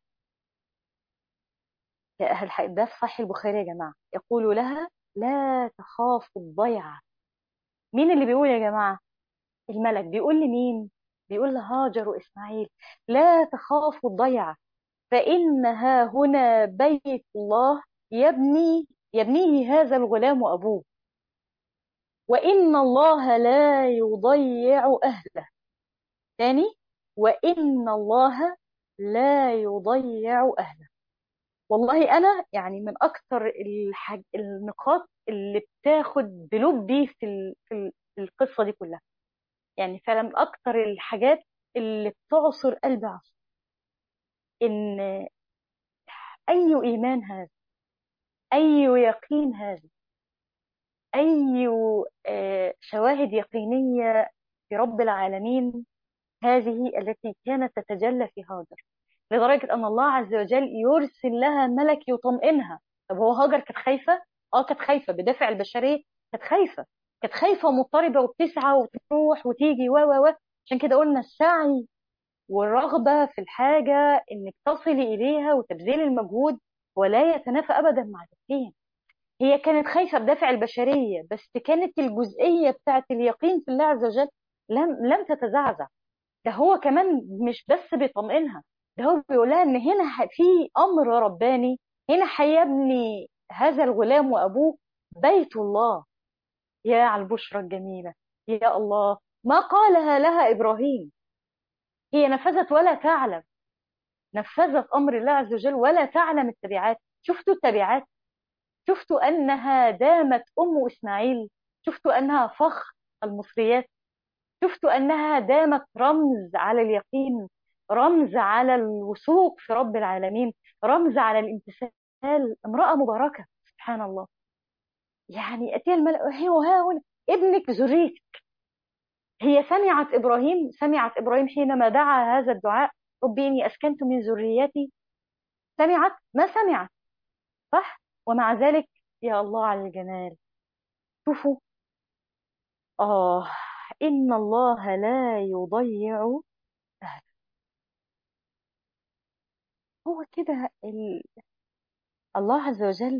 يا أهل الحق ده في صحيح البخاري يا جماعة، يقول لها لا تخاف الضيعة. مين اللي بيقول يا جماعة؟ الملك بيقول لمين؟ بيقول لهاجر وإسماعيل لا تخافوا الضيعة، فإنها هنا بيت الله يبنيه هذا الغلام أبوه، وإن الله لا يضيع أهله. تاني، وإن الله لا يضيع أهله. والله انا يعني من اكتر النقاط اللي بتاخد بلبي في القصه دي كلها، يعني فعلا من اكتر الحاجات اللي بتعصر قلبي عصر، ان اي ايمان هذا، اي يقين هذا، اي شواهد يقينيه في رب العالمين هذه التي كانت تتجلى في هاجر، لدرجة أن الله عز وجل يرسل لها ملك يطمئنها. طب هو هاجر كانت خايفة؟ اه كانت خايفة بدافع البشرية، كانت خايفة، كانت خايفة ومضطربة وبتسعى وتروح وتيجي و عشان كده قلنا السعي والرغبة في الحاجة إنك تصلي إليها وتبذلي المجهود ولا يتنافى أبدا مع اليقين. هي كانت خايفة بدافع البشرية، بس كانت الجزئية بتاعت اليقين في الله عز وجل لم تتزعزع. ده هو كمان مش بس بيطمئنها، ده هو بيقول لها ان هنا في امر رباني، هنا هيبني هذا الغلام وابوه بيت الله. يا على البشرى الجميله، يا الله. ما قالها لها ابراهيم، هي نفذت ولا تعلم، نفذت امر الله عز وجل ولا تعلم التبعات. شفتوا التبعات؟ شفتوا انها دامت ام اسماعيل؟ شفتوا انها فخر المصريات؟ شفتوا أنها دامت رمز على اليقين، رمز على الوثوق في رب العالمين، رمز على الامتثال. امرأة مباركة سبحان الله. يعني أتي الملأ هي وها هنا ابنك ذريتك. هي سمعت إبراهيم حينما دعا هذا الدعاء ربي إني أسكنت من ذريتي. سمعت؟ ما سمعت، صح؟ ومع ذلك يا الله على الجمال. شوفوا، آه، إن الله لا يضيع أهله. هو كده الله عز وجل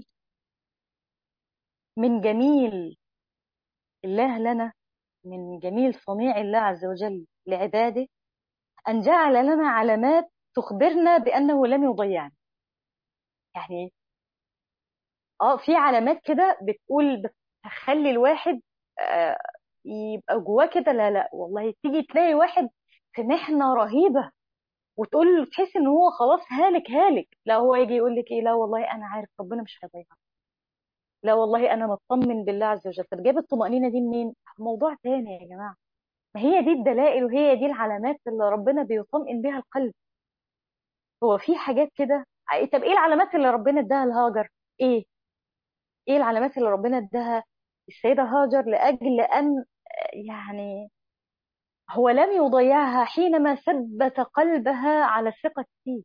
من جميل الله لنا، من جميل صنيع الله عز وجل لعباده أن جعل لنا علامات تخبرنا بأنه لم يضيعنا. يعني في علامات كده بتخلي الواحد آه يبقى جواه كده لا لا والله، تيجي تلاقي واحد في محنة رهيبة وتقول له تحس ان هو خلاص هالك هالك، لا هو يجي يقول لك ايه، لا والله انا عارف ربنا مش هيضيعك، لا والله انا مطمن بالله عز وجل. طب جاب الطمأنينة دي منين؟ موضوع تاني يا جماعة. ما هي دي الدلائل وهي دي العلامات اللي ربنا بيطمئن بها القلب. هو في حاجات كده. طب ايه العلامات اللي ربنا اداها لهاجر؟ ايه ايه العلامات اللي ربنا اداها السيدة هاجر لاجل ان يعني هو لم يضيعها حينما ثبت قلبها على الثقة فيه.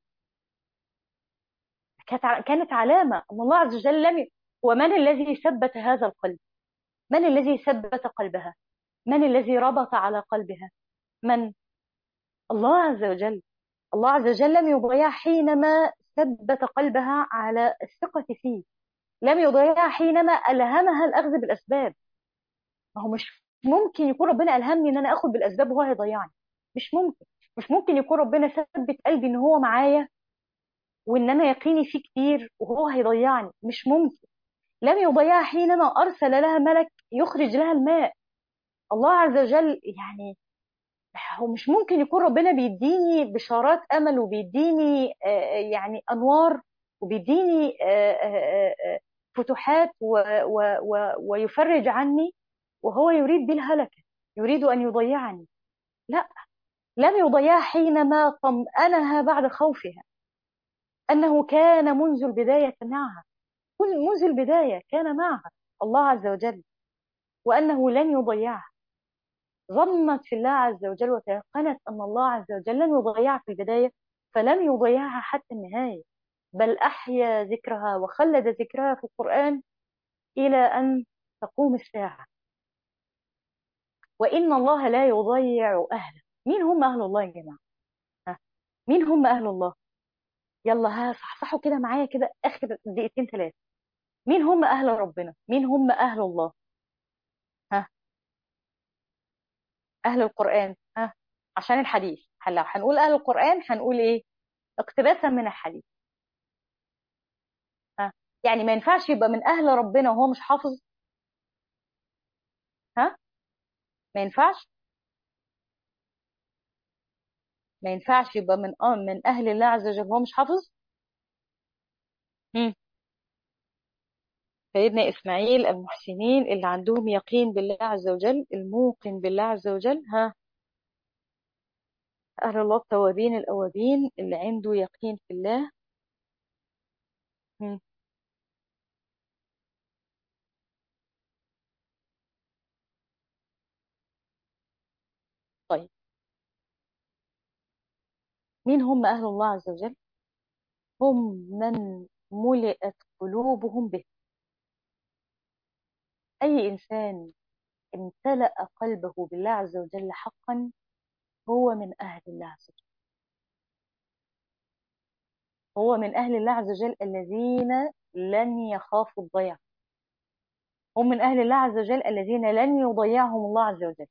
كانت علامة ان الله عز وجل ومن الذي ثبت هذا القلب؟ من الذي ثبت قلبها؟ من الذي ربط على قلبها؟ من؟ الله عز وجل. الله عز وجل لم يضيعها حينما ثبت قلبها على الثقة فيه. لم يضيعها حينما ألهمها الأخذ بالأسباب. ما هو مش ممكن يكون ربنا ألهمني إن أنا أخذ بالأسباب وهو هيضيعني. مش ممكن. مش ممكن يكون ربنا ثبت قلبي إن هو معايا وإن أنا يقيني فيه كتير وهو هيضيعني. مش ممكن. لم يضيعها حينما أرسل لها ملك يخرج لها الماء. الله عز وجل يعني هو مش ممكن يكون ربنا بيديني بشارات امل وبيديني يعني انوار وبيديني فتوحات ويفرج عني وهو يريد بي الهلكه. يريد ان يضيعني. لا. لم يضيعها حينما طمأنها بعد خوفها انه كان منذ البدايه معها. منذ البدايه كان معها الله عز وجل وانه لن يضيعها. ظنت في الله عز وجل وتيقنت أن الله عز وجل لن يضيعها في البداية فلم يضيعها حتى النهاية. بل أحيا ذكرها وخلد ذكرها في القرآن إلى أن تقوم الساعة. وإن الله لا يضيع أهله. مين هم أهل الله يا جماعة؟ ها؟ مين هم أهل الله؟ يلا ها صحصحوا كده معايا كده آخر دقيقتين ثلاثة. مين هم أهل ربنا؟ مين هم أهل الله؟ ها؟ أهل القرآن. ها؟ عشان الحديث هلا هنقول أهل القرآن هنقول إيه؟ اقتباسا من الحديث. ها؟ يعني ما ينفعش يبقى من اهل ربنا وهو مش حافظ. ها؟ ما ينفعش. ما ينفعش يبقى من اهل الله عز وجل وهو مش حافظ. مم. سيدنا اسماعيل المحسنين اللي عندهم يقين بالله عز وجل الموقن بالله عز وجل. ها؟ اهل الله التوابين الاوابين اللي عنده يقين في الله. مم. طيب مين هم اهل الله عز وجل؟ هم من ملئت قلوبهم به. اي انسان امتلأ قلبه بالله عز وجل حقا هو من أهل الله عز وجل. هو من أهل الله عز وجل الذين لن يخافوا الضياع. هم من أهل الله عز وجل الذين لن يضيعهم الله عز وجل.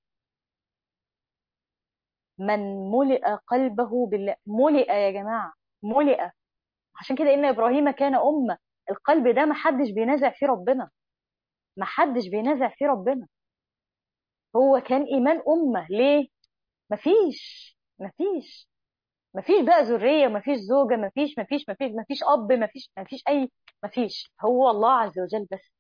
من ملئ قلبه بالله. ملئ يا جماعة. ملئ. عشان كده إن إبراهيم كان أمة. القلب ده محدش بينازع فيه ربنا. محدش بينازع فيه ربنا. هو كان إيمان أمة. ليه؟ مفيش مفيش بقى ذرية مفيش زوجة مفيش أب مفيش أي. مفيش. هو الله عز وجل بس.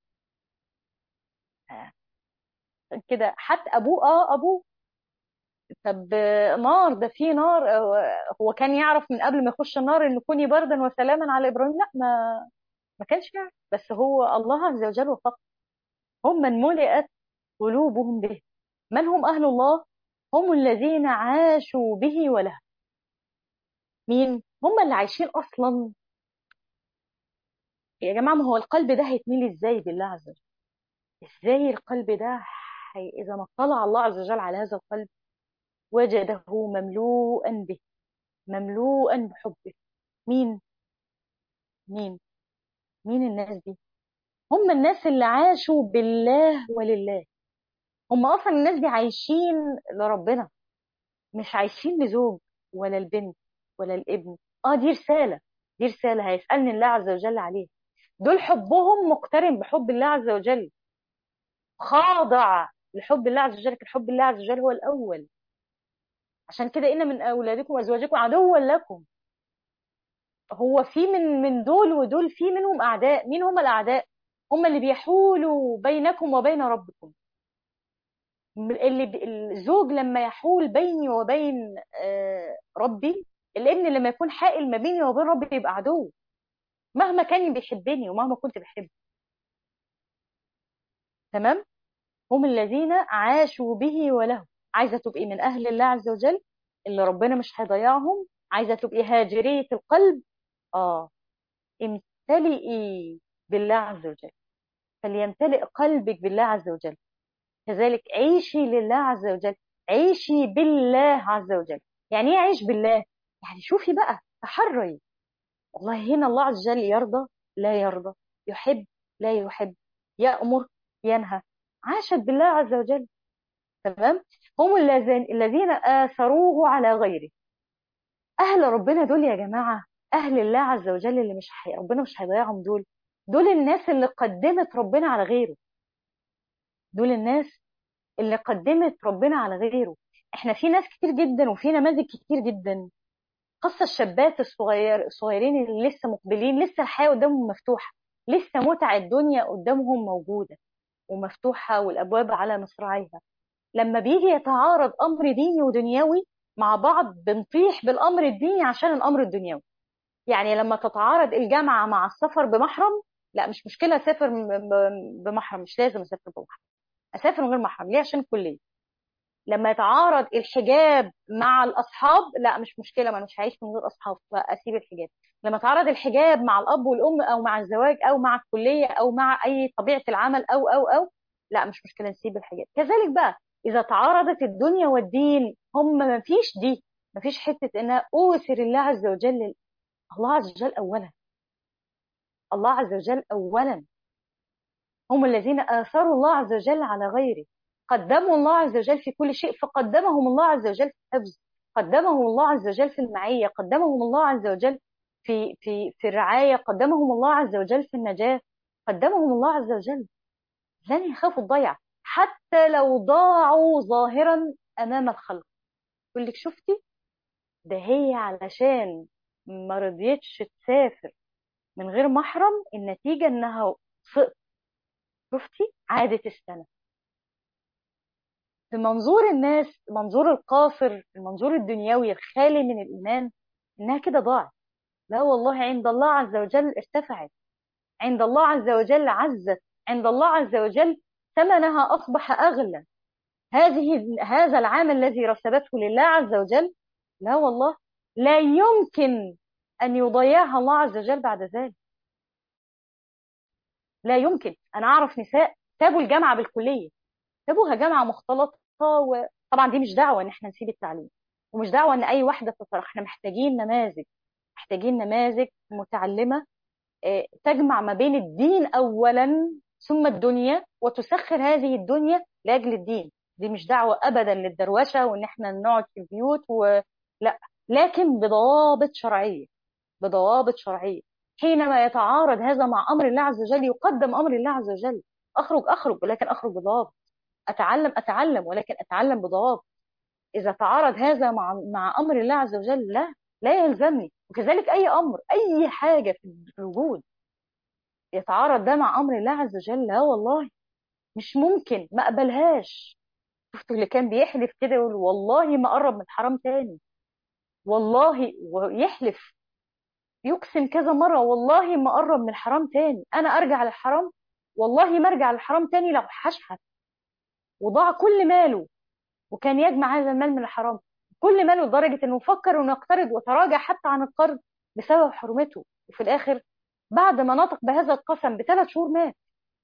كده حتى أبوه أبوه. طب نار ده في نار هو كان يعرف من قبل ما يخش النار إن كوني بردا وسلاما على إبراهيم؟ لا ما كانش يعرف. بس هو الله عز وجل وفقه. هم من ملئت قلوبهم به. من هم أهل الله؟ هم الذين عاشوا به وله. مين؟ هم اللي عايشين أصلا. يا جماعة ما هو القلب ده هيتميل ازاي بالله عز وجل؟ ازاي القلب ده اذا ما اطلع الله عز وجل على هذا القلب وجده مملوءا به. مملوءا بحبه. مين؟ مين؟ مين الناس دي؟ هم الناس اللي عاشوا بالله ولله. هم اصلا الناس دي عايشين لربنا. مش عايشين لزوج ولا البنت ولا الابن. اه دي رسالة. دي رسالة هيسألني الله عز وجل عليها. دول حبهم مقترن بحب الله عز وجل. خاضع لحب الله عز وجل. كان حب الله عز وجل هو الأول. عشان كده إن من أولادكم وأزواجكم عدوا لكم. هو في من دول ودول في منهم أعداء. مين هم الأعداء؟ هم اللي بيحولوا بينكم وبين ربكم. الزوج لما يحول بيني وبين ربي، الابن لما يكون حائل ما بيني وبين ربي يبقى عدو، مهما كان بيحبني ومهما كنت بحبه. تمام. هم الذين عاشوا به وله. عايزة تبقي من أهل الله عز وجل اللي ربنا مش هيضيعهم؟ عايزة تبقي هاجرية القلب؟ آه، امتلئي بالله عز وجل، فليمتلئ قلبك بالله عز وجل. كذلك عيشي لله عز وجل، عيشي بالله عز وجل. يعني ايه عيش بالله؟ يعني شوفي بقى، تحري. والله هنا الله عز وجل يرضى لا يرضى، يحب لا يحب، يأمر ينهى. عاشت بالله عز وجل. تمام. هم الذين آثروه على غيره. أهل ربنا دول يا جماعة، أهل الله عز وجل اللي ربنا مش هيضيعهم دول. دول الناس اللي قدمت ربنا على غيره. دول الناس اللي قدمت ربنا على غيره. احنا في ناس كتير جدا وفي نماذج كتير جدا، خاصة الشابات الصغيرين اللي لسه مقبلين، لسه الحياة قدامهم مفتوحة، لسه متع الدنيا قدامهم موجودة ومفتوحة والأبواب على مصراعيها. لما بيجي يتعارض أمر ديني ودنيوي مع بعض، بنطيح بالأمر الديني عشان الأمر الدنيوي. يعني لما تتعارض الجامعة مع السفر بمحرم، لا مش مشكلة أسافر بمحرم، مش لازم أسافر بمحرم، أسافر من غير محرم. ليه؟ عشان الكلية. لما يتعارض الحجاب مع الاصحاب، لا مش مشكله، ما انا مش هعيش من غير اصحاب فاسيب الحجاب. لما يتعارض الحجاب مع الاب والام او مع الزواج او مع الكليه او مع اي طبيعه العمل او لا مش مشكله نسيب الحجاب. كذلك بقى اذا تعارضت الدنيا والدين، هم ما فيش دي، ما فيش حته ان أنا اوثر الله عز وجل. الله عز وجل اولا، الله عز وجل اولا. هم الذين آثروا الله عز وجل على غيره، قدموا الله عز وجل في كل شيء، فقدمهم الله عز وجل في الحفظ، قدمهم الله عز وجل في المعية، قدمهم الله عز وجل في الرعاية، قدمهم الله عز وجل في النجاة، قدمهم الله عز وجل. لن يخافوا الضيعة حتى لو ضاعوا ظاهرا أمام الخلق. يقول لك شفتي، ده هي علشان ما رضيتش تسافر من غير محرم، النتيجة انها سقط. شفتي، عادت السنة. في منظور الناس، منظور القاصر، المنظور الدنيوي الخالي من الإيمان، إنها كده ضاعت. لا والله، عند الله عز وجل ارتفعت، عند الله عز وجل عزت، عند الله عز وجل ثمنها أصبح أغلى. هذا العام الذي رسبته لله عز وجل، لا والله، لا يمكن أن يضيعها الله عز وجل بعد ذلك. لا يمكن. أنا أعرف نساء سابوا الجامعة بالكلية، سابوها جامعة مختلطة. وطبعا دي مش دعوة ان احنا نسيب التعليم، ومش دعوة ان اي واحدة تطرح. احنا محتاجين نماذج، محتاجين نماذج متعلمة تجمع ما بين الدين اولا ثم الدنيا، وتسخر هذه الدنيا لاجل الدين. دي مش دعوة ابدا للدروشة وان احنا نقعد في البيوت لا، لكن بضوابط شرعية، بضوابط شرعية. حينما يتعارض هذا مع امر الله عز وجل، يقدم امر الله عز وجل. اخرج ولكن اخرج بضوابط. اتعلم ولكن اتعلم بضوابط. اذا تعارض هذا مع امر الله عز وجل، لا يلزمني. وكذلك اي امر، اي حاجه في الوجود يتعارض ده مع امر الله عز وجل، لا والله مش ممكن، ما اقبلهاش. شفت اللي كان بيحلف كده يقول والله ما قرب من الحرام تاني، والله، ويحلف يقسم كذا مره والله ما قرب من الحرام تاني، انا ارجع للحرام، والله ما ارجع للحرام تاني لو هشحت. وضاع كل ماله، وكان يجمع هذا المال من الحرام كل ماله، لدرجة انه فكر انه يقترض وتراجع حتى عن القرض بسبب حرمته. وفي الاخر بعد ما نطق بهذا القسم ب3 شهور مات.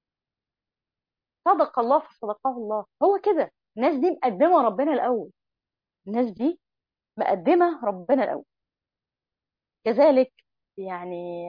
صدق الله فصدقه الله. هو كده، الناس دي مقدمة ربنا الأول، الناس دي مقدمة ربنا الأول. كذلك يعني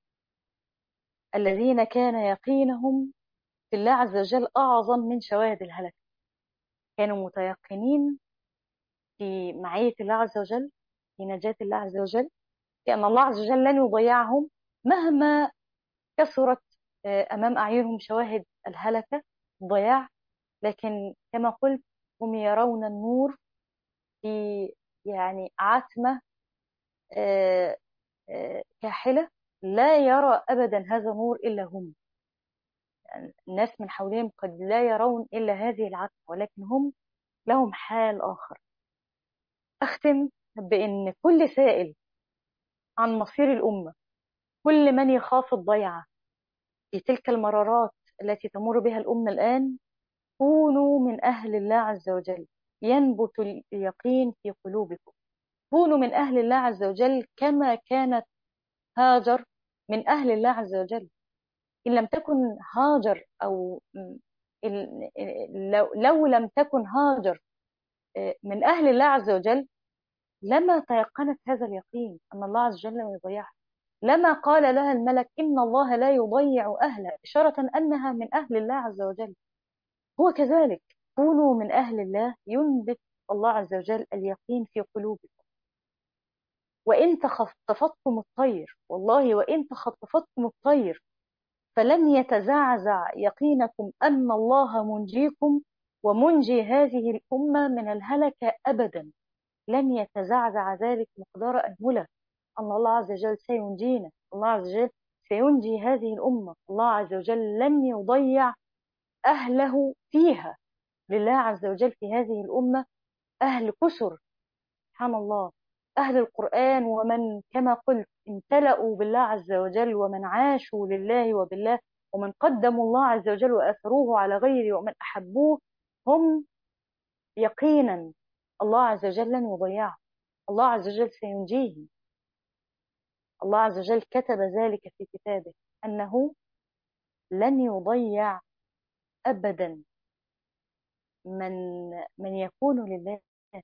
الذين كان يقينهم في الله عز وجل أعظم من شواهد الهلك، كانوا متيقنين في معية الله عز وجل، في نجاة الله عز وجل، لأن الله عز وجل لن يضيعهم مهما كثرت أمام أعينهم شواهد الهلكة الضياع. لكن كما قلت، هم يرون النور في يعني عتمة كاحلة، لا يرى أبدا هذا النور إلا هم. الناس من حولهم قد لا يرون إلا هذه العتبة، ولكن هم لهم حال آخر. أختم بأن كل سائل عن مصير الأمة، كل من يخاف الضيعة في تلك المرارات التي تمر بها الأمة الآن، كونوا من أهل الله عز وجل، ينبت اليقين في قلوبكم. كونوا من أهل الله عز وجل كما كانت هاجر من أهل الله عز وجل. إن لم تكن هاجر أو لو لم تكن هاجر من أهل الله عز وجل، لما تيقنت هذا اليقين أن الله عز وجل لا يضيعها، لما قال لها الملك إن الله لا يضيع أهله، إشارة أنها من أهل الله عز وجل. هو كذلك، كونوا من أهل الله ينبت الله عز وجل اليقين في قلوبكم. وإن تخطفتكم الطير، والله وإن تخطفتكم الطير فلن يتزعزع يقينكم أن الله منجيكم ومنجي هذه الأمة من الهلكة أبدا. لن يتزعزع ذلك مقدار أنملة، أن الله عز وجل سينجينا، الله عز وجل سينجي هذه الأمة. الله عز وجل لن يضيع أهله فيها. لله عز وجل في هذه الأمة أهل كسر، سبحان الله، أهل القرآن ومن كما قلت امتلأوا بالله عز وجل، ومن عاشوا لله وبالله، ومن قدموا الله عز وجل وآثروه على غيره، ومن أحبوه، هم يقينا الله عز وجل لن يضيعه. الله عز وجل سينجيه. الله عز وجل كتب ذلك في كتابه أنه لن يضيع أبدا من من يكون لله.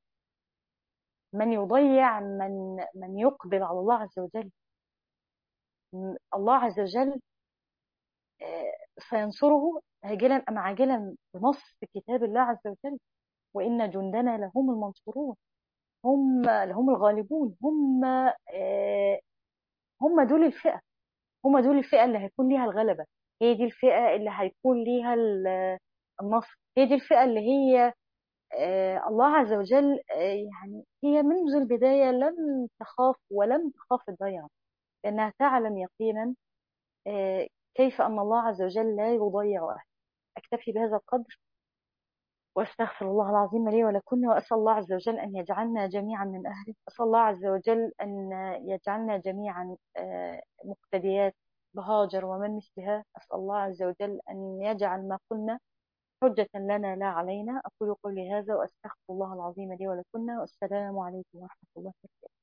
من يضيع من يقبل على الله عز وجل. الله عز وجل سينصره هاجلا أم عاجلا بنص كتاب الله عز وجل. وإن جندنا لهم المنصورون، هم الغالبون، هم دول الفئة، هم دول الفئة اللي هيكون ليها الغلبة. هي دي الفئة اللي هيكون ليها النصر. هي دي الفئة اللي هي الله عز وجل يعني هي منذ البداية لم تخاف ولم تخاف الضيعة، لأنها تعلم يقينا كيف أن الله عز وجل لا يضيع أهله. أكتفي بهذا القدر، واستغفر الله العظيم لي ولكم، واسال الله عز وجل ان يجعلنا جميعا من اهله. اسال الله عز وجل ان يجعلنا جميعا مقتديات بهاجر ومن مثلها. اسال الله عز وجل ان يجعل ما قلنا حجة لنا لا علينا. اقول قولي هذا واستغفر الله العظيم لي ولكم، والسلام عليكم ورحمة الله وبركاته.